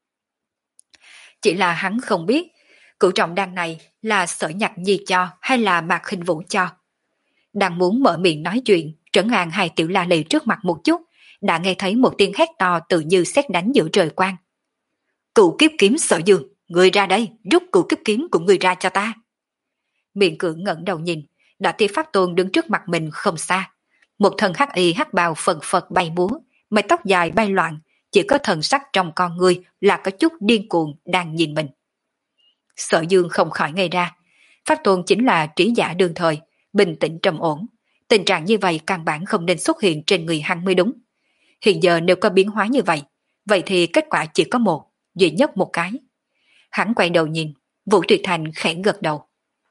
Chỉ là hắn không biết, cửu trọng đan này là Sở Nhạc Nhi cho hay là Mạc Khinh Vũ cho. Đang muốn mở miệng nói chuyện, trấn an hai tiểu la lì trước mặt một chút, đã nghe thấy một tiếng hét to tự như sét đánh giữa trời quang. Cửu kiếp kiếm Sở Dương, người ra đây, rút cửu kiếp kiếm của người ra cho ta. Miệng cưỡng ngẩng đầu nhìn, đã thấy Pháp Tôn đứng trước mặt mình không xa. Một thân hắc y hắc bào phần phật bay múa, mái tóc dài bay loạn, chỉ có thần sắc trong con người là có chút điên cuồng đang nhìn mình. Sở Dương không khỏi ngây ra, Pháp Tôn chính là trí giả đương thời, bình tĩnh trầm ổn, tình trạng như vậy căn bản không nên xuất hiện trên người hắn mới đúng. Hiện giờ nếu có biến hóa như vậy, vậy thì kết quả chỉ có một, duy nhất một cái. Hắn quay đầu nhìn, Vũ Tuyệt Thành khẽ gật đầu.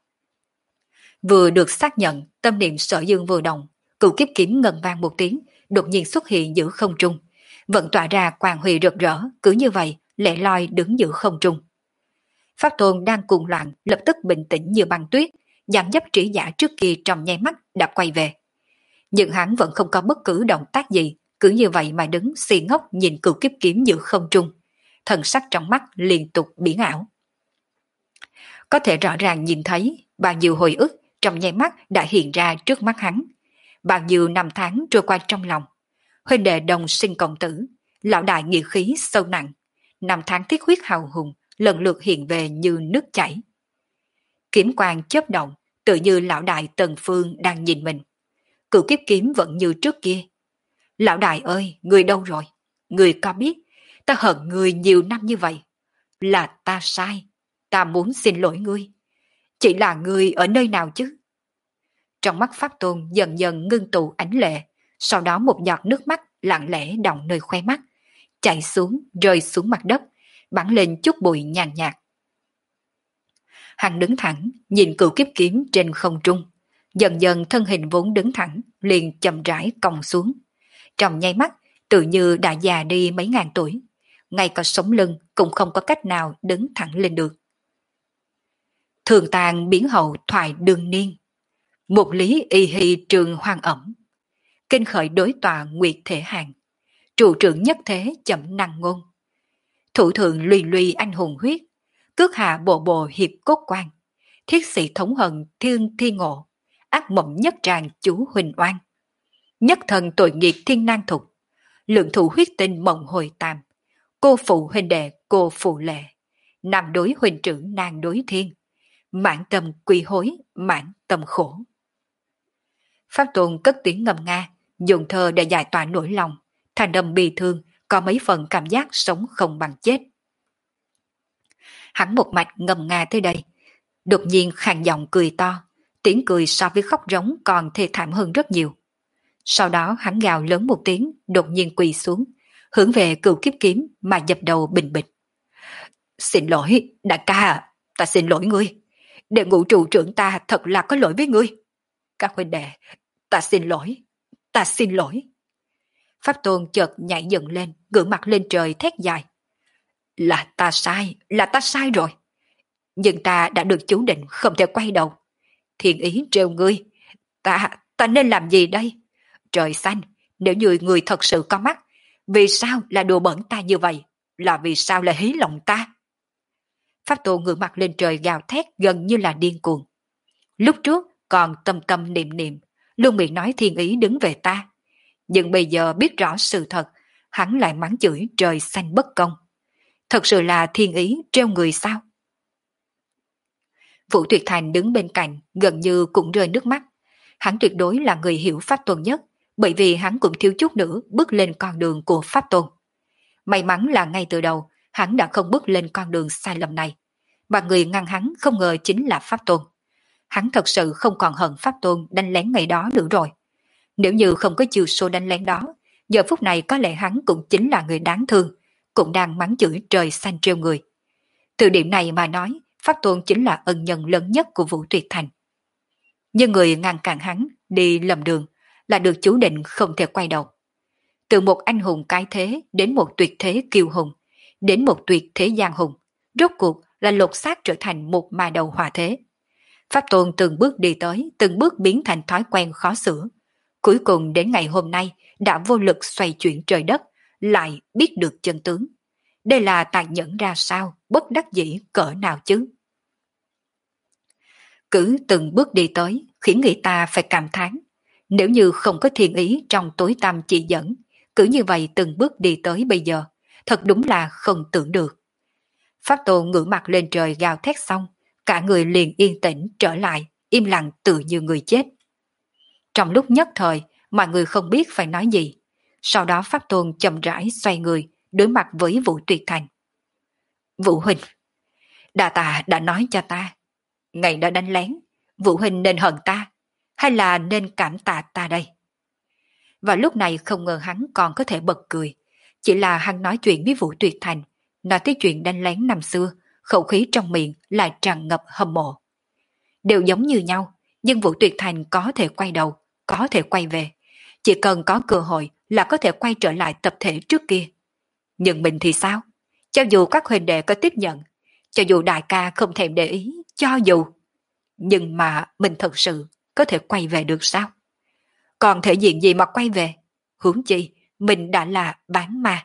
Vừa được xác nhận, tâm niệm Sở Dương vừa động, cửu kiếp kiếm ngân vang một tiếng, đột nhiên xuất hiện giữa không trung, vẫn tỏa ra quang huy rực rỡ, cứ như vậy lẻ loi đứng giữa không trung. Pháp Tôn đang cuồng loạn, lập tức bình tĩnh như băng tuyết, dáng dấp trí giả trước kia trong nháy mắt đã quay về. Nhưng hắn vẫn không có bất cứ động tác gì, cứ như vậy mà đứng si ngốc nhìn cửu kiếp kiếm giữa không trung, thần sắc trong mắt liên tục biến ảo. Có thể rõ ràng nhìn thấy bao nhiêu hồi ức trong nháy mắt đã hiện ra trước mắt hắn, bao nhiêu năm tháng trôi qua trong lòng. Huynh đệ đồng sinh cộng tử, lão đại nghĩa khí sâu nặng, năm tháng thiết huyết hào hùng lần lượt hiện về như nước chảy. Kiếm quang chớp động, tự như lão đại Tần Phương đang nhìn mình. Cửu kiếp kiếm vẫn như trước kia. Lão đại ơi, người đâu rồi? Người có biết, ta hận người nhiều năm như vậy. Là ta sai, ta muốn xin lỗi ngươi. Chỉ là ngươi ở nơi nào chứ? Trong mắt Pháp Tôn dần dần ngưng tụ ánh lệ, sau đó một giọt nước mắt lặng lẽ đọng nơi khóe mắt, chảy xuống, rơi xuống mặt đất, bắn lên chút bụi nhàn nhạt. Hắn đứng thẳng, nhìn cửu kiếp kiếm trên không trung, dần dần thân hình vốn đứng thẳng, liền chậm rãi cong xuống. Trong nháy mắt, tự như đã già đi mấy ngàn tuổi, ngay cả sống lưng cũng không có cách nào đứng thẳng lên được. Thường tàn biến hậu thoại đương niên, một lý y hy trường hoang ẩm, kinh khởi đối tòa nguyệt thể hàng, trụ trưởng nhất thế chậm năng ngôn. Thủ thượng lùi lùi anh hùng huyết, cước hạ bộ bộ hiệp cốt quan, thiết sĩ thống hận thiên thi ngộ, ác mộng nhất tràng chú huỳnh oan. Nhất thần tội nghiệp thiên nan thục, lượng thủ huyết tinh mộng hồi tam, cô phụ huynh đệ cô phụ lệ, nam đối huynh trưởng nan đối thiên, mãn tâm quy hối, mãn tâm khổ. Pháp Tôn cất tiếng ngâm nga, dùng thơ để giải tỏa nỗi lòng, thành âm bi thương, có mấy phần cảm giác sống không bằng chết. Hắn một mạch ngâm nga tới đây, đột nhiên khàn giọng cười to, tiếng cười so với khóc rống còn thê thảm hơn rất nhiều. Sau đó hắn gào lớn một tiếng, đột nhiên quỳ xuống, hướng về cửu kiếp kiếm mà dập đầu bình bịch. Xin lỗi, đại ca à, ta xin lỗi ngươi. Đệ ngũ trụ trưởng ta thật là có lỗi với ngươi. Các huynh đệ, ta xin lỗi, ta xin lỗi. Pháp Tôn chợt nhảy dựng lên, ngửa mặt lên trời thét dài. Là ta sai, là ta sai rồi. Nhưng ta đã được chú định không thể quay đầu. Thiên ý trêu ngươi, ta, ta nên làm gì đây? Trời xanh, nếu như người thật sự có mắt, vì sao là đùa bẩn ta như vậy? Là vì sao lại hí lòng ta? Pháp Tôn ngửa mặt lên trời gào thét gần như là điên cuồng. Lúc trước còn tâm tâm niệm niệm, luôn miệng nói thiên ý đứng về ta. Nhưng bây giờ biết rõ sự thật, hắn lại mắng chửi trời xanh bất công. Thật sự là thiên ý treo người sao? Vũ Tuyệt Thành đứng bên cạnh, gần như cũng rơi nước mắt. Hắn tuyệt đối là người hiểu Pháp Tôn nhất, bởi vì hắn cũng thiếu chút nữa bước lên con đường của Pháp Tôn. May mắn là ngay từ đầu, hắn đã không bước lên con đường sai lầm này, mà người ngăn hắn không ngờ chính là Pháp Tôn. Hắn thật sự không còn hận Pháp Tôn đánh lén ngày đó nữa rồi. Nếu như không có chiêu số đánh lén đó, giờ phút này có lẽ hắn cũng chính là người đáng thương, cũng đang mắng chửi trời xanh trêu người. Từ điểm này mà nói, Pháp Tôn chính là ân nhân lớn nhất của Vũ Tuyệt Thành. Nhưng người ngăn cản hắn đi lầm đường là được chú định không thể quay đầu. Từ một anh hùng cái thế đến một tuyệt thế kiêu hùng, đến một tuyệt thế giang hùng, rốt cuộc là lột xác trở thành một ma đầu hỏa thế. Pháp Tôn từng bước đi tới, từng bước biến thành thói quen khó sửa. Cuối cùng đến ngày hôm nay đã vô lực xoay chuyển trời đất, lại biết được chân tướng. Đây là tài nhẫn ra sao, bất đắc dĩ cỡ nào chứ? Cứ từng bước đi tới, khiến người ta phải cảm thán. Nếu như không có thiên ý trong tối tăm chỉ dẫn, cứ như vậy từng bước đi tới bây giờ, thật đúng là không tưởng được. Pháp Tôn ngửa mặt lên trời gào thét xong, cả người liền yên tĩnh trở lại, im lặng tự như người chết. Trong lúc nhất thời, mọi người không biết phải nói gì. Sau đó Pháp Tôn chậm rãi xoay người, đối mặt với Vũ Tuyệt Thành. Vũ Huynh, Đà Tạ đã nói cho ta, ngày đã đánh lén, Vũ Huynh nên hận ta, hay là nên cảm tạ ta đây? Và lúc này không ngờ hắn còn có thể bật cười. Chỉ là hắn nói chuyện với Vũ Tuyệt Thành, nói tới chuyện đánh lén năm xưa, khẩu khí trong miệng lại tràn ngập hâm mộ. Đều giống như nhau, nhưng Vũ Tuyệt Thành có thể quay đầu, có thể quay về. Chỉ cần có cơ hội là có thể quay trở lại tập thể trước kia. Nhưng mình thì sao? Cho dù các huynh đệ có tiếp nhận, cho dù đại ca không thèm để ý, cho dù. Nhưng mà mình thật sự có thể quay về được sao? Còn thể diện gì mà quay về? Huống chi, mình đã là bán ma.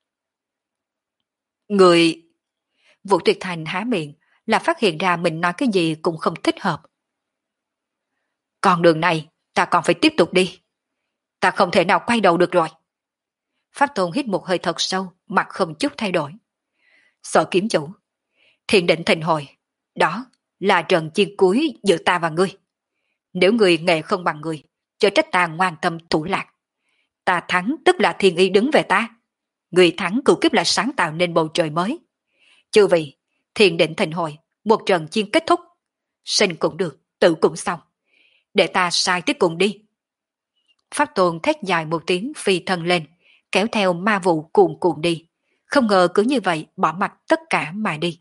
Người... Vũ Tuyệt Thành há miệng là phát hiện ra mình nói cái gì cũng không thích hợp. Con đường này ta còn phải tiếp tục đi. Ta không thể nào quay đầu được rồi. Pháp Tôn hít một hơi thật sâu, mặt không chút thay đổi. Sở kiếm chủ, Thiên Định Thịnh Hội, đó là trận chiến cuối giữa ta và ngươi. Nếu người nghệ không bằng người, chớ trách ta ngoan tâm thủ lạc. Ta thắng tức là thiên ý đứng về ta. Người thắng cửu kiếp là sáng tạo nên bầu trời mới. Chư vị, Thiên Định Thịnh Hội, một trận chiến kết thúc. Sinh cũng được, tử cũng xong. Để ta sai tiếp cùng đi. Pháp Tôn thét dài một tiếng phi thân lên, kéo theo ma vụ cuồn cuộn đi. Không ngờ cứ như vậy bỏ mặc tất cả mà đi.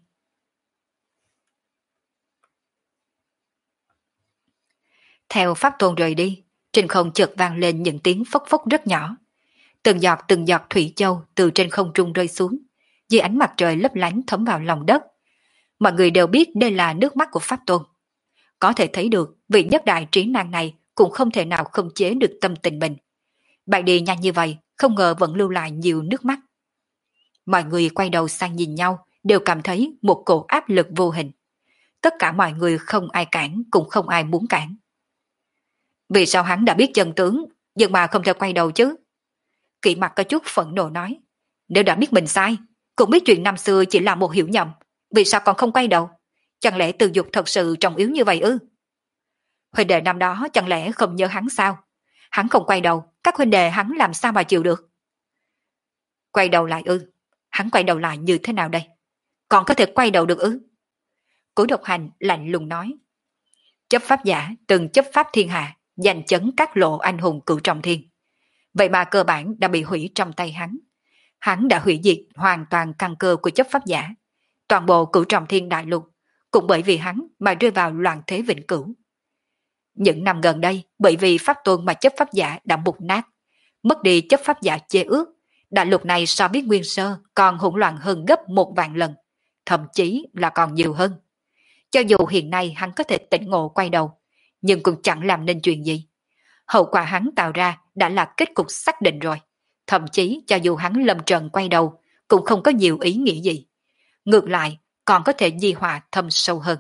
Theo Pháp Tôn rời đi, trên không chợt vang lên những tiếng phốc phốc rất nhỏ. Từng giọt từng giọt thủy châu từ trên không trung rơi xuống, dưới ánh mặt trời lấp lánh thấm vào lòng đất. Mọi người đều biết đây là nước mắt của Pháp Tôn. Có thể thấy được vị nhất đại trí năng này cũng không thể nào khống chế được tâm tình mình. Bạn đi nhanh như vậy, không ngờ vẫn lưu lại nhiều nước mắt. Mọi người quay đầu sang nhìn nhau, đều cảm thấy một cổ áp lực vô hình. Tất cả mọi người không ai cản, cũng không ai muốn cản. Vì sao hắn đã biết chân tướng, nhưng mà không thể quay đầu chứ? Kỵ Mặc có chút phẫn nộ nói. Nếu đã biết mình sai, cũng biết chuyện năm xưa chỉ là một hiểu nhầm, vì sao còn không quay đầu? Chẳng lẽ Từ Dục thật sự trọng yếu như vậy ư? Huynh đệ năm đó chẳng lẽ không nhớ hắn sao? Hắn không quay đầu, các huynh đệ hắn làm sao mà chịu được? Quay đầu lại ư? Hắn quay đầu lại như thế nào đây? Còn có thể quay đầu được ư? Cố Độc Hành lạnh lùng nói. Chấp pháp giả từng chấp pháp thiên hạ, giành chấn các lộ anh hùng cửu trọng thiên. Vậy mà cơ bản đã bị hủy trong tay hắn. Hắn đã hủy diệt hoàn toàn căn cơ của chấp pháp giả. Toàn bộ cửu trọng thiên đại lục, cũng bởi vì hắn mà rơi vào loạn thế vĩnh cửu. Những năm gần đây, bởi vì pháp tôn mà chấp pháp giả đã mục nát, mất đi chấp pháp giả chê ước, đại lục này so với nguyên sơ còn hỗn loạn hơn gấp một vạn lần, thậm chí là còn nhiều hơn. Cho dù hiện nay hắn có thể tỉnh ngộ quay đầu, nhưng cũng chẳng làm nên chuyện gì. Hậu quả hắn tạo ra đã là kết cục xác định rồi. Thậm chí cho dù hắn lâm trận quay đầu, cũng không có nhiều ý nghĩa gì. Ngược lại, còn có thể di họa thâm sâu hơn.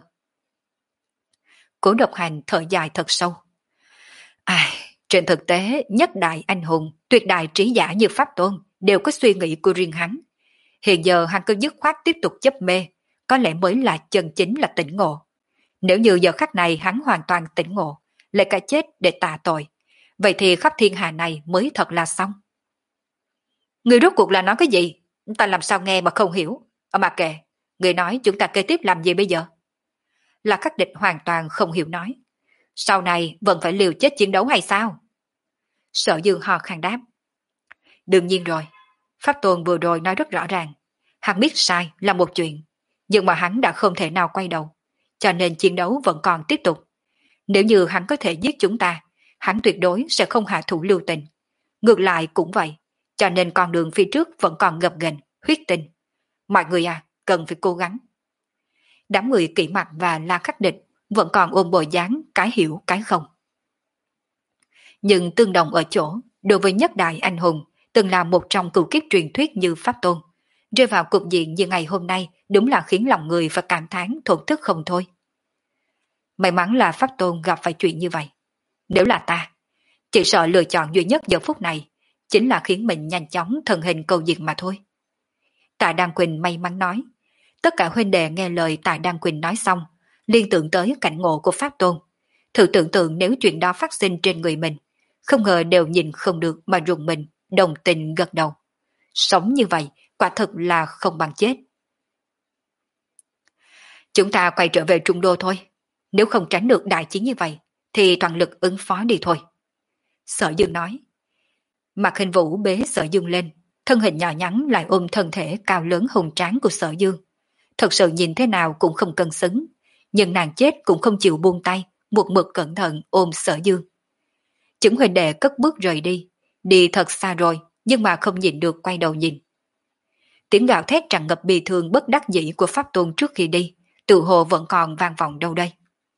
Cố Độc Hành thở dài thật sâu. Ai, trên thực tế, nhất đại anh hùng, tuyệt đại trí giả như Pháp Tôn đều có suy nghĩ của riêng hắn. Hiện giờ hắn cứ dứt khoát tiếp tục chấp mê, có lẽ mới là chân chính là tỉnh ngộ. Nếu như giờ khắc này hắn hoàn toàn tỉnh ngộ, lại cả chết để tạ tội, vậy thì khắp thiên hạ này mới thật là xong. Người rốt cuộc là nói cái gì? Ta làm sao nghe mà không hiểu, Ở mà kệ, người nói chúng ta kế tiếp làm gì bây giờ? Là Khắc Địch hoàn toàn không hiểu nói. Sau này vẫn phải liều chết chiến đấu hay sao? Sở Dương ho khan đáp. Đương nhiên rồi, Pháp Tôn vừa rồi nói rất rõ ràng. Hắn biết sai là một chuyện, nhưng mà hắn đã không thể nào quay đầu, cho nên chiến đấu vẫn còn tiếp tục. Nếu như hắn có thể giết chúng ta, hắn tuyệt đối sẽ không hạ thủ lưu tình. Ngược lại cũng vậy, cho nên con đường phía trước vẫn còn gập ghềnh, huyết tinh. Mọi người à, cần phải cố gắng. Đám người Kỷ Mặc và La Khắc Địch vẫn còn ôm bộ dáng cái hiểu cái không. Nhưng tương đồng ở chỗ, đối với nhất đại anh hùng, từng là một trong cửu kiếp truyền thuyết như Pháp Tôn, rơi vào cục diện như ngày hôm nay đúng là khiến lòng người phải cảm thán thổn thức không thôi. May mắn là Pháp Tôn gặp phải chuyện như vậy. Nếu là ta, chỉ sợ lựa chọn duy nhất giờ phút này chính là khiến mình nhanh chóng thần hình cầu diệt mà thôi. Tạ Đan Quỳnh may mắn nói. Tất cả huynh đệ nghe lời Tạ Đan Quỳnh nói xong, liên tưởng tới cảnh ngộ của Pháp Tôn. Thử tưởng tượng nếu chuyện đó phát sinh trên người mình, không ngờ đều nhìn không được mà rùng mình, đồng tình gật đầu. Sống như vậy, quả thực là không bằng chết. Chúng ta quay trở về Trung Đô thôi. Nếu không tránh được đại chiến như vậy, thì toàn lực ứng phó đi thôi. Sở Dương nói. Mạc Hình Vũ bế Sở Dương lên, thân hình nhỏ nhắn lại ôm thân thể cao lớn hùng tráng của Sở Dương. Thật sự nhìn thế nào cũng không cân xứng, nhưng nàng chết cũng không chịu buông tay, một mực cẩn thận ôm Sở Dương. Chứng huỳnh đệ cất bước rời đi, đi thật xa rồi, nhưng mà không nhìn được quay đầu nhìn. Tiếng gào thét tràn ngập bi thương bất đắc dĩ của Pháp Tôn trước khi đi, tự hồ vẫn còn vang vọng đâu đây.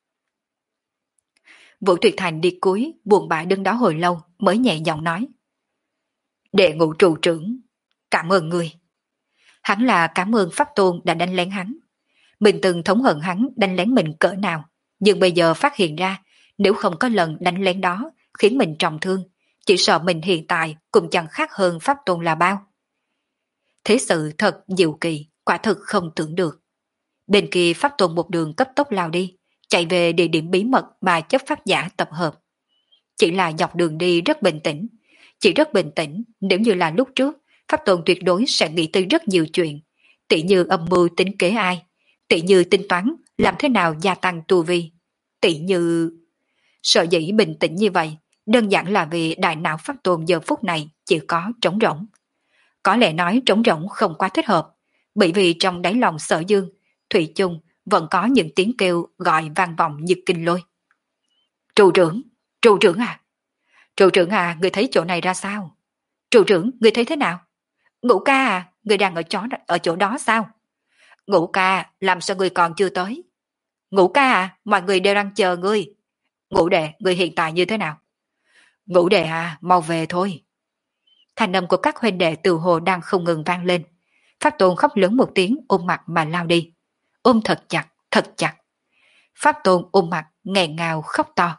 Vũ Tuyệt Thành đi cuối, buồn bã đứng đó hồi lâu mới nhẹ giọng nói. Đệ ngũ trụ trưởng, cảm ơn người. Hắn là cảm ơn Pháp Tôn đã đánh lén hắn. Mình từng thống hận hắn đánh lén mình cỡ nào, nhưng bây giờ phát hiện ra, nếu không có lần đánh lén đó khiến mình trọng thương, chỉ sợ mình hiện tại cũng chẳng khác hơn Pháp Tôn là bao. Thế sự thật diệu kỳ, quả thực không tưởng được. Bên kia Pháp Tôn một đường cấp tốc lao đi, chạy về địa điểm bí mật mà chấp pháp giả tập hợp. Chỉ là dọc đường đi rất bình tĩnh, chỉ rất bình tĩnh nếu như là lúc trước, Pháp Tôn tuyệt đối sẽ nghĩ tới rất nhiều chuyện, tỉ như âm mưu tính kế ai, tỉ như tính toán làm thế nào gia tăng tu vi, tỉ như... Sợ dĩ bình tĩnh như vậy, đơn giản là vì đại não Pháp Tôn giờ phút này chỉ có trống rỗng. Có lẽ nói trống rỗng không quá thích hợp, bởi vì trong đáy lòng Sở Dương, thủy chung vẫn có những tiếng kêu gọi vang vọng như kinh lôi. Trụ trưởng, trụ trưởng à? Trụ trưởng à, người thấy chỗ này ra sao? Trụ trưởng, người thấy thế nào? Ngũ ca à, người đang ở chỗ, ở chỗ đó sao? Ngũ ca, làm sao người còn chưa tới? Ngũ ca à, mọi người đều đang chờ ngươi. Ngũ đệ, người hiện tại như thế nào? Ngũ đệ à, mau về thôi. Thanh âm của các huynh đệ từ hồ đang không ngừng vang lên. Pháp Tôn khóc lớn một tiếng ôm mặt mà lao đi. Ôm thật chặt, thật chặt. Pháp Tôn ôm mặt, nghẹn ngào khóc to.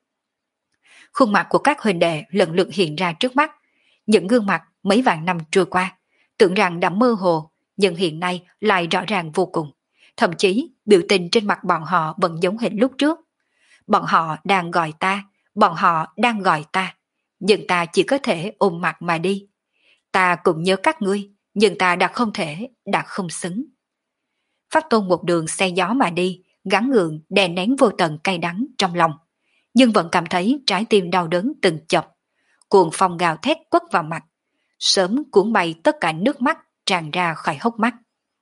Khuôn mặt của các huynh đệ lần lượt hiện ra trước mắt. Những gương mặt mấy vạn năm trôi qua, tưởng rằng đã mơ hồ, nhưng hiện nay lại rõ ràng vô cùng. Thậm chí biểu tình trên mặt bọn họ vẫn giống hệt lúc trước. Bọn họ đang gọi ta, bọn họ đang gọi ta, nhưng ta chỉ có thể ôm mặt mà đi. Ta cũng nhớ các ngươi, nhưng ta đã không thể, đã không xứng. Pháp Tôn một đường xe gió mà đi, gắng gượng đè nén vô tận cay đắng trong lòng, nhưng vẫn cảm thấy trái tim đau đớn từng chập. Cuồng phong gào thét quất vào mặt, sớm cuốn bay tất cả nước mắt tràn ra khỏi hốc mắt.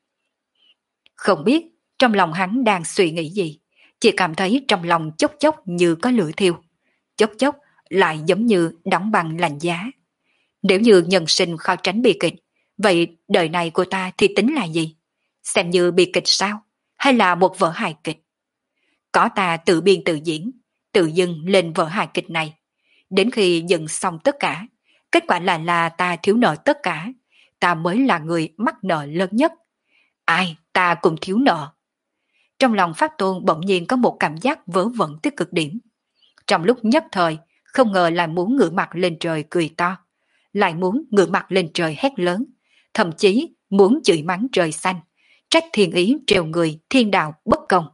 Không biết trong lòng hắn đang suy nghĩ gì, chỉ cảm thấy trong lòng chốc chốc như có lửa thiêu, chốc chốc lại giống như đóng băng lạnh giá. Nếu như nhân sinh khó tránh bi kịch, vậy đời này của ta thì tính là gì? Xem như bi kịch sao? Hay là một vở hài kịch? Có ta tự biên tự diễn, tự dưng lên vở hài kịch này. Đến khi dừng xong tất cả, kết quả là là ta thiếu nợ tất cả, ta mới là người mắc nợ lớn nhất. Ai, ta cũng thiếu nợ. Trong lòng Pháp Tôn bỗng nhiên có một cảm giác vớ vẩn tới cực điểm. Trong lúc nhất thời, không ngờ lại muốn ngửa mặt lên trời cười to, lại muốn ngửa mặt lên trời hét lớn, thậm chí muốn chửi mắng trời xanh, trách thiên ý trêu người thiên đạo bất công.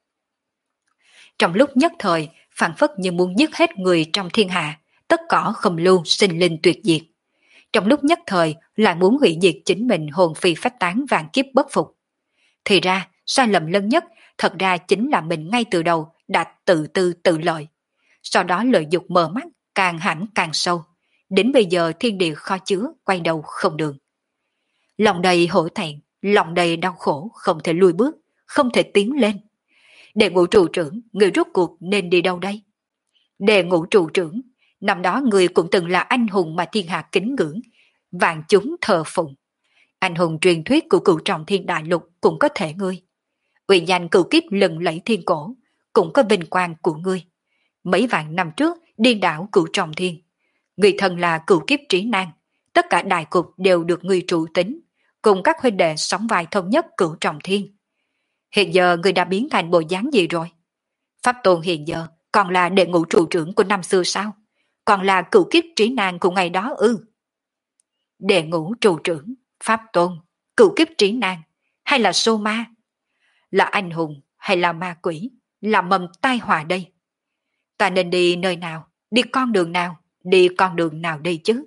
Trong lúc nhất thời, phảng phất như muốn giết hết người trong thiên hạ, tất cỏ không lưu sinh linh tuyệt diệt. trong lúc nhất thời lại muốn hủy diệt chính mình hồn phi phách tán vạn kiếp bất phục. Thì ra, sai lầm lớn nhất thật ra chính là mình ngay từ đầu đã tự tư tự lợi. Sau đó lợi dục mờ mắt, càng hãm càng sâu. Đến bây giờ thiên địa kho chứa, quay đầu không đường. Lòng đầy hổ thẹn, lòng đầy đau khổ, không thể lùi bước, không thể tiến lên. Đệ ngũ trụ trưởng, người rốt cuộc nên đi đâu đây? Đệ ngũ trụ trưởng, năm đó người cũng từng là anh hùng mà thiên hạ kính ngưỡng, vạn chúng thờ phụng. Anh hùng truyền thuyết của cửu trọng thiên đại lục cũng có thể ngươi. Uy danh cửu kiếp lừng lẫy thiên cổ, cũng có vinh quang của ngươi. Mấy vạn năm trước, điên đảo cửu trọng thiên. Người thân là cửu kiếp trí nan, tất cả đại cục đều được ngươi trụ tính, cùng các huynh đệ sóng vai thống nhất cửu trọng thiên. Hiện giờ người đã biến thành bộ dáng gì rồi? Pháp Tôn hiện giờ còn là đệ ngũ trụ trưởng của năm xưa sao? Còn là cửu kiếp trí nan của ngày đó ư? Đệ ngũ trụ trưởng, Pháp Tôn, cửu kiếp trí nan, hay là sô ma? Là anh hùng hay là ma quỷ? Là mầm tai họa đây? Ta nên đi nơi nào? Đi con đường nào? Đi con đường nào đây chứ?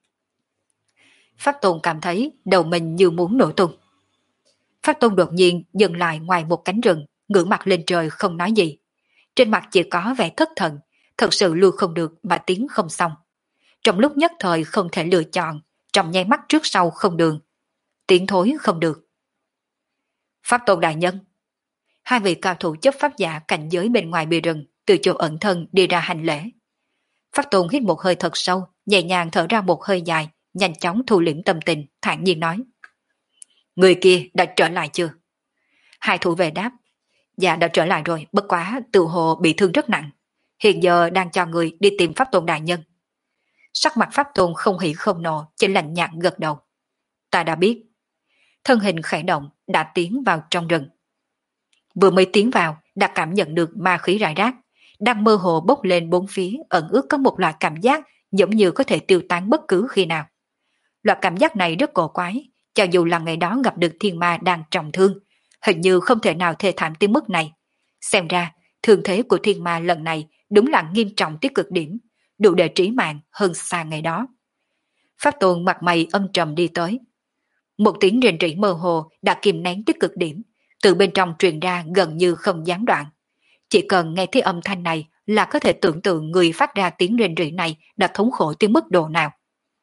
Pháp Tôn cảm thấy đầu mình như muốn nổ tung. Pháp Tôn đột nhiên dừng lại ngoài một cánh rừng, ngửa mặt lên trời không nói gì. Trên mặt chỉ có vẻ thất thần, thật sự lưu không được mà tiến không xong. Trong lúc nhất thời không thể lựa chọn, trong nháy mắt trước sau không đường. Tiến thối không được. Pháp Tôn đại nhân. Hai vị cao thủ chấp pháp giả cảnh giới bên ngoài bìa rừng, từ chỗ ẩn thân đi ra hành lễ. Pháp Tôn hít một hơi thật sâu, nhẹ nhàng thở ra một hơi dài, nhanh chóng thu liễm tâm tình, thản nhiên nói. Người kia đã trở lại chưa? Hai thủ vệ đáp. Dạ đã trở lại rồi, bất quá tự hồ bị thương rất nặng. Hiện giờ đang cho người đi tìm Pháp Tôn đại nhân. Sắc mặt Pháp Tôn không hỉ không nộ, chỉ lạnh nhạt gật đầu. Ta đã biết. Thân hình khẽ động, đã tiến vào trong rừng. Vừa mới tiến vào, đã cảm nhận được ma khí rải rác, đang mơ hồ bốc lên bốn phía, ẩn ước có một loại cảm giác giống như có thể tiêu tán bất cứ khi nào. Loại cảm giác này rất cổ quái, cho dù là ngày đó gặp được thiên ma đang trọng thương, hình như không thể nào thê thảm tới mức này. Xem ra, thương thế của thiên ma lần này đúng là nghiêm trọng tới cực điểm, đủ để trí mạng hơn xa ngày đó. Pháp Tôn mặt mày âm trầm đi tới. Một tiếng rền rỉ mơ hồ đã kìm nén tới cực điểm, từ bên trong truyền ra gần như không gián đoạn. Chỉ cần nghe thấy âm thanh này là có thể tưởng tượng người phát ra tiếng rền rỉ này đã thống khổ tới mức độ nào.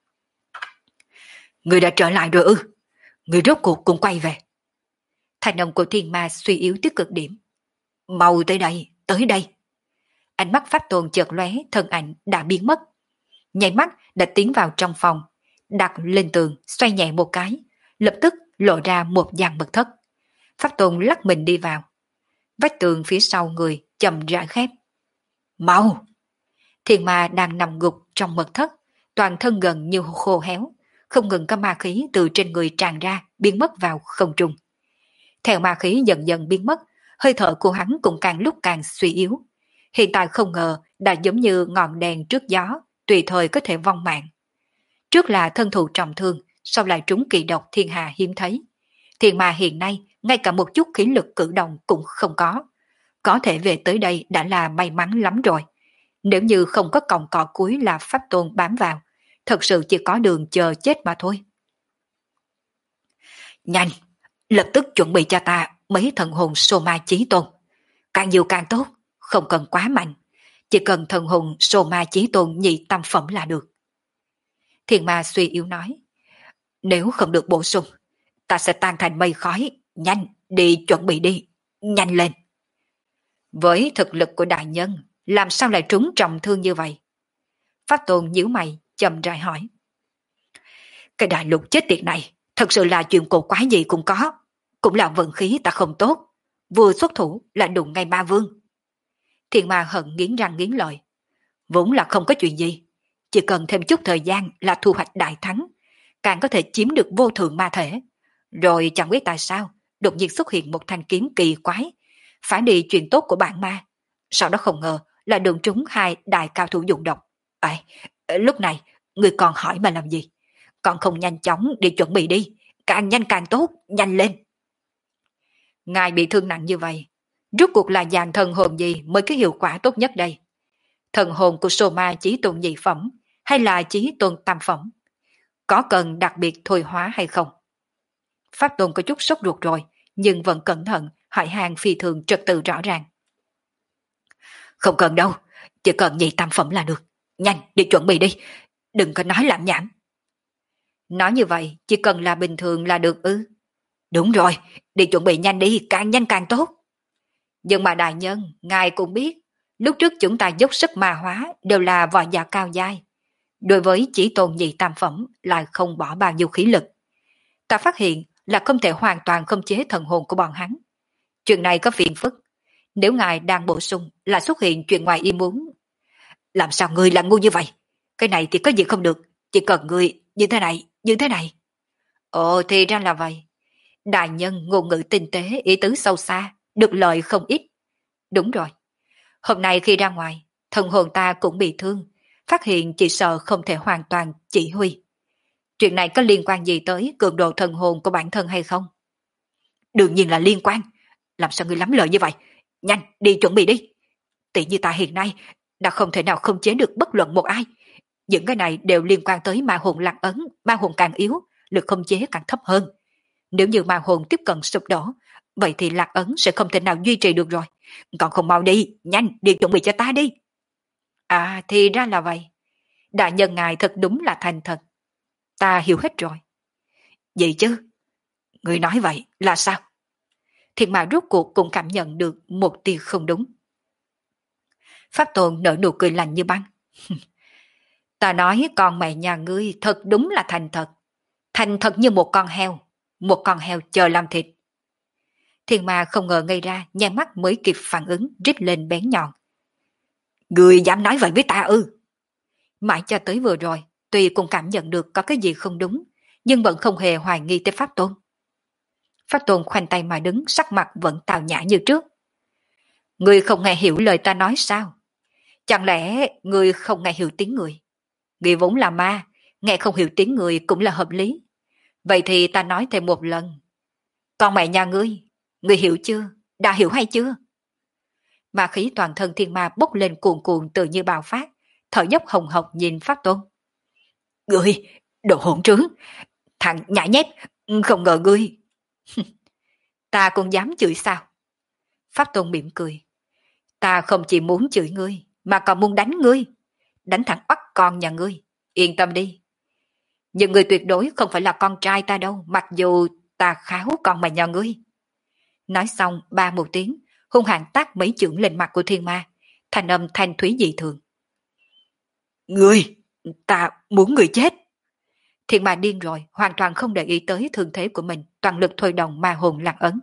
Người đã trở lại rồi ư? Người rốt cuộc cũng quay về. Thanh âm của thiên ma suy yếu tới cực điểm. Mau tới đây, tới đây. Ánh mắt Pháp Tôn chợt lóe, thân ảnh đã biến mất. Nháy mắt đã tiến vào trong phòng, đặt lên tường, xoay nhẹ một cái, lập tức lộ ra một dàn mật thất. Pháp Tôn lắc mình đi vào. Vách tường phía sau người chậm rãi khép. Mau! Thiên ma đang nằm gục trong mật thất, toàn thân gần như khô héo, không ngừng có ma khí từ trên người tràn ra, biến mất vào không trung. Theo ma khí dần dần biến mất, hơi thở của hắn cũng càng lúc càng suy yếu. Hiện tại không ngờ đã giống như ngọn đèn trước gió, tùy thời có thể vong mạng. Trước là thân thụ trọng thương, sau lại trúng kỳ độc thiên hà hiếm thấy. Thiên ma hiện nay ngay cả một chút khí lực cử động cũng không có. Có thể về tới đây đã là may mắn lắm rồi. Nếu như không có còng cọ cuối là Pháp Tôn bám vào, thật sự chỉ có đường chờ chết mà thôi. Nhanh, lập tức chuẩn bị cho ta mấy thần hồn Sô Ma Chí Tôn. Càng nhiều càng tốt, không cần quá mạnh. Chỉ cần thần hồn Sô Ma Chí Tôn nhị tam phẩm là được. Thiên ma suy yếu nói. Nếu không được bổ sung, ta sẽ tan thành mây khói. Nhanh, đi chuẩn bị đi. Nhanh lên. Với thực lực của đại nhân, làm sao lại trúng trọng thương như vậy? Pháp Tôn nhíu mày, chậm rãi hỏi. Cái đại lục chết tiệt này, thật sự là chuyện cổ quái gì cũng có. Cũng là vận khí ta không tốt. Vừa xuất thủ là đụng ngay ma vương. Thiên ma hận nghiến răng nghiến lợi. Vốn là không có chuyện gì. Chỉ cần thêm chút thời gian là thu hoạch đại thắng. Càng có thể chiếm được vô thượng ma thể. Rồi chẳng biết tại sao, đột nhiên xuất hiện một thanh kiếm kỳ quái. Phải đi chuyện tốt của bạn ma. Sau đó không ngờ là đụng trúng hai đại cao thủ dụng độc. À, lúc này, người còn hỏi mà làm gì? Còn không nhanh chóng đi chuẩn bị đi. Càng nhanh càng tốt, nhanh lên. Ngài bị thương nặng như vậy, rốt cuộc là dàn thần hồn gì mới có hiệu quả tốt nhất đây? Thần hồn của Sô Ma Chí Tôn nhị phẩm hay là Chí Tôn tam phẩm? có cần đặc biệt thôi hóa hay không? Pháp Tôn có chút sốt ruột rồi, nhưng vẫn cẩn thận, hỏi hàng phi thường trật tự rõ ràng. Không cần đâu, chỉ cần nhị tam phẩm là được. Nhanh, đi chuẩn bị đi, đừng có nói làm nhảm. Nói như vậy, chỉ cần là bình thường là được ư? Đúng rồi, đi chuẩn bị nhanh đi, càng nhanh càng tốt. Nhưng mà đại nhân, ngài cũng biết, lúc trước chúng ta dốc sức ma hóa đều là võ giả cao giai. Đối với chỉ tôn nhị tam phẩm lại không bỏ bao nhiêu khí lực. Ta phát hiện là không thể hoàn toàn khống chế thần hồn của bọn hắn. Chuyện này có phiền phức. Nếu ngài đang bổ sung là xuất hiện chuyện ngoài ý muốn. Làm sao ngươi là ngu như vậy? Cái này thì có gì không được. Chỉ cần ngươi như thế này, như thế này. Ồ thì ra là vậy. Đại nhân ngôn ngữ tinh tế, ý tứ sâu xa, được lợi không ít. Đúng rồi. Hôm nay khi ra ngoài, thần hồn ta cũng bị thương. Phát hiện chỉ sợ không thể hoàn toàn chỉ huy. Chuyện này có liên quan gì tới cường độ thần hồn của bản thân hay không? Đương nhiên là liên quan. Làm sao ngươi lắm lời như vậy? Nhanh, đi chuẩn bị đi. Tỷ như ta hiện nay đã không thể nào không chế được bất luận một ai. Những cái này đều liên quan tới ma hồn lạc ấn. Ma hồn càng yếu, lực không chế càng thấp hơn. Nếu như ma hồn tiếp cận sụp đổ, vậy thì lạc ấn sẽ không thể nào duy trì được rồi. Còn không mau đi, nhanh, đi chuẩn bị cho ta đi. À thì ra là vậy. Đại nhân ngài thật đúng là thành thật. Ta hiểu hết rồi. Gì chứ? Người nói vậy là sao? Thiên Ma rốt cuộc cũng cảm nhận được một tia không đúng. Pháp Tôn nở nụ cười lạnh như băng. Ta nói con mẹ nhà ngươi thật đúng là thành thật. Thành thật như một con heo. Một con heo chờ làm thịt. Thiên Ma không ngờ ngây ra, nháy mắt mới kịp phản ứng, rít lên bén nhọn. Ngươi dám nói vậy với ta ư? Mãi cho tới vừa rồi, tuy cũng cảm nhận được có cái gì không đúng, nhưng vẫn không hề hoài nghi tới Pháp Tôn. Pháp Tôn khoanh tay mà đứng, sắc mặt vẫn tào nhã như trước. Ngươi không nghe hiểu lời ta nói sao? Chẳng lẽ ngươi không nghe hiểu tiếng người? Ngươi vốn là ma, nghe không hiểu tiếng người cũng là hợp lý. Vậy thì ta nói thêm một lần. Con mẹ nhà ngươi, ngươi hiểu chưa? Đã hiểu hay chưa? Ma khí toàn thân thiên ma bốc lên cuồn cuộn tự như bạo phát, thở dốc hồng hộc nhìn Pháp Tôn. Ngươi, đồ hỗn trướng, thằng nhãi nhép, không ngờ ngươi. Ta cũng dám chửi sao? Pháp Tôn mỉm cười. Ta không chỉ muốn chửi ngươi, mà còn muốn đánh ngươi. Đánh thẳng oắt con nhà ngươi. Yên tâm đi. Nhưng ngươi tuyệt đối không phải là con trai ta đâu, mặc dù ta kháo con mà nhà ngươi. Nói xong ba một tiếng, hung hãn tác mấy chưởng lên mặt của thiên ma, thanh âm thanh thúy dị thường. Ngươi, ta muốn ngươi chết. Thiên ma điên rồi, hoàn toàn không để ý tới thương thế của mình, toàn lực thôi động ma hồn lạc ấn.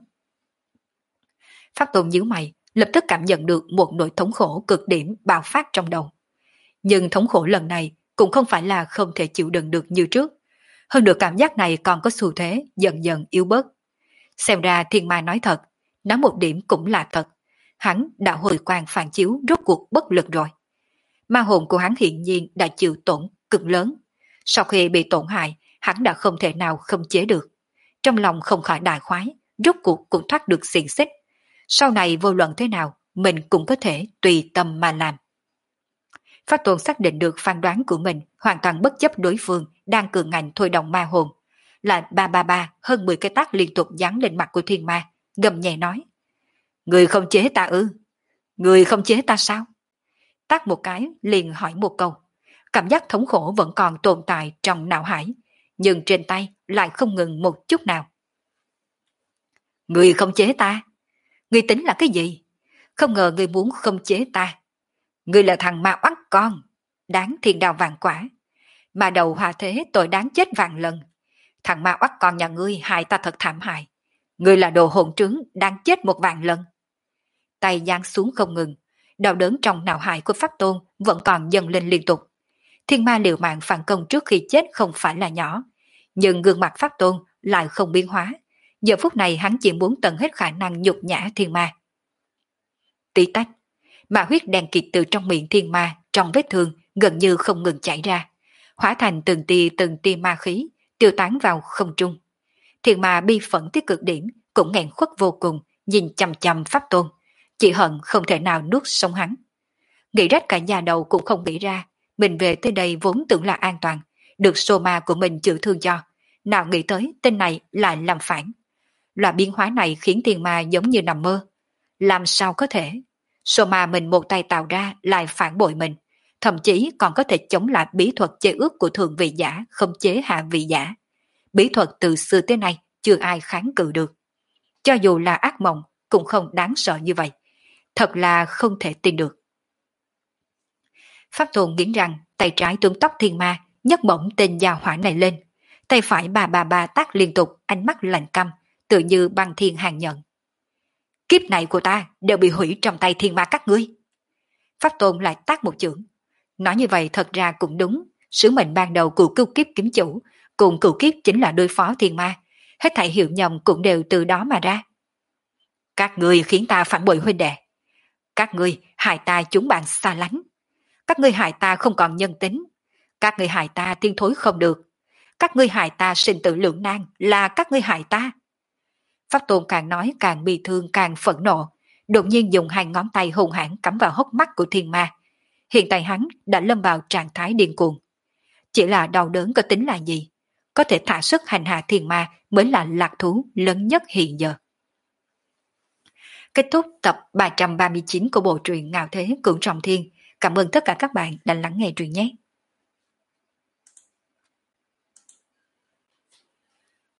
Pháp Tôn nhíu mày, lập tức cảm nhận được một nỗi thống khổ cực điểm bạo phát trong đầu. Nhưng thống khổ lần này cũng không phải là không thể chịu đựng được như trước. Hơn nữa cảm giác này còn có xu thế dần dần yếu bớt. Xem ra thiên ma nói thật, nói một điểm cũng là thật. Hắn đã hồi quang phản chiếu rốt cuộc bất lực rồi. Ma hồn của hắn hiện nhiên đã chịu tổn cực lớn. Sau khi bị tổn hại, hắn đã không thể nào không chế được. Trong lòng không khỏi đại khoái, rốt cuộc cũng thoát được xiềng xích. Sau này vô luận thế nào, mình cũng có thể tùy tâm mà làm. Pháp Tôn xác định được phán đoán của mình, hoàn toàn bất chấp đối phương đang cường ngạnh thôi động ma hồn. Là ba ba ba hơn mười cái tác liên tục giáng lên mặt của thiên ma, gầm nhẹ nói. Người không chế ta ư? Người không chế ta sao? Tác một cái liền hỏi một câu. Cảm giác thống khổ vẫn còn tồn tại trong não hải, nhưng trên tay lại không ngừng một chút nào. Người không chế ta? Người tính là cái gì? Không ngờ người muốn không chế ta. Người là thằng ma oắt con, đáng thiên đào vạn quả. Mà đầu hòa thế tội đáng chết vạn lần. Thằng ma oắt con nhà ngươi hại ta thật thảm hại. Ngươi là đồ hồn trướng đáng chết một vạn lần. Tay giáng xuống không ngừng, đau đớn trong não hải của Pháp Tôn vẫn còn dâng lên liên tục. Thiên ma liều mạng phản công trước khi chết không phải là nhỏ, nhưng gương mặt Pháp Tôn lại không biến hóa. Giờ phút này hắn chỉ muốn tận hết khả năng nhục nhã thiên ma. Tí tách, ma huyết đen kịt từ trong miệng thiên ma trong vết thương gần như không ngừng chảy ra, hóa thành từng tia từng tia ma khí, tiêu tán vào không trung. Thiên ma bi phẫn tới cực điểm, cũng nghẹn khuất vô cùng, nhìn chằm chằm Pháp Tôn, chỉ hận không thể nào nuốt sống hắn. Nghĩ rách cả nhà đầu cũng không nghĩ ra, mình về tới đây vốn tưởng là an toàn, được sô ma của mình chữa thương cho, nào nghĩ tới tên này lại làm phản. Loại biến hóa này khiến thiên ma giống như nằm mơ. Làm sao có thể? Sô ma mình một tay tạo ra lại phản bội mình, thậm chí còn có thể chống lại bí thuật chế ước của thượng vị giả không chế hạ vị giả. Bí thuật từ xưa tới nay chưa ai kháng cự được. Cho dù là ác mộng cũng không đáng sợ như vậy. Thật là không thể tin được. Pháp Tôn nghiến răng, tay trái tuấn tóc thiên ma, nhấc bổng tên gia hỏa này lên. Tay phải bà bà bà tác liên tục, ánh mắt lạnh căm, tự như băng thiên hàng nhận. Kiếp này của ta đều bị hủy trong tay thiên ma các ngươi. Pháp Tôn lại tác một chưởng. Nói như vậy thật ra cũng đúng, sứ mệnh ban đầu của cửu kiếp kiếm chủ, cùng cửu kiếp chính là đối phó thiên ma. Hết thảy hiệu nhầm cũng đều từ đó mà ra. Các ngươi khiến ta phản bội huynh đệ. Các ngươi hại ta chúng bạn xa lánh. Các ngươi hại ta không còn nhân tính. Các ngươi hại ta tiên thối không được. Các ngươi hại ta sinh tử lưỡng nan là các ngươi hại ta. Pháp Tôn càng nói càng bi thương càng phẫn nộ, đột nhiên dùng hai ngón tay hung hãn cắm vào hốc mắt của thiên ma. Hiện tại hắn đã lâm vào trạng thái điên cuồng. Chỉ là đau đớn có tính là gì? Có thể thả sức hành hạ thiên ma mới là lạc thú lớn nhất hiện giờ. Kết thúc tập ba trăm ba mươi chín của bộ truyện Ngạo Thế Cửu Trọng Thiên. Cảm ơn tất cả các bạn đã lắng nghe truyện nhé.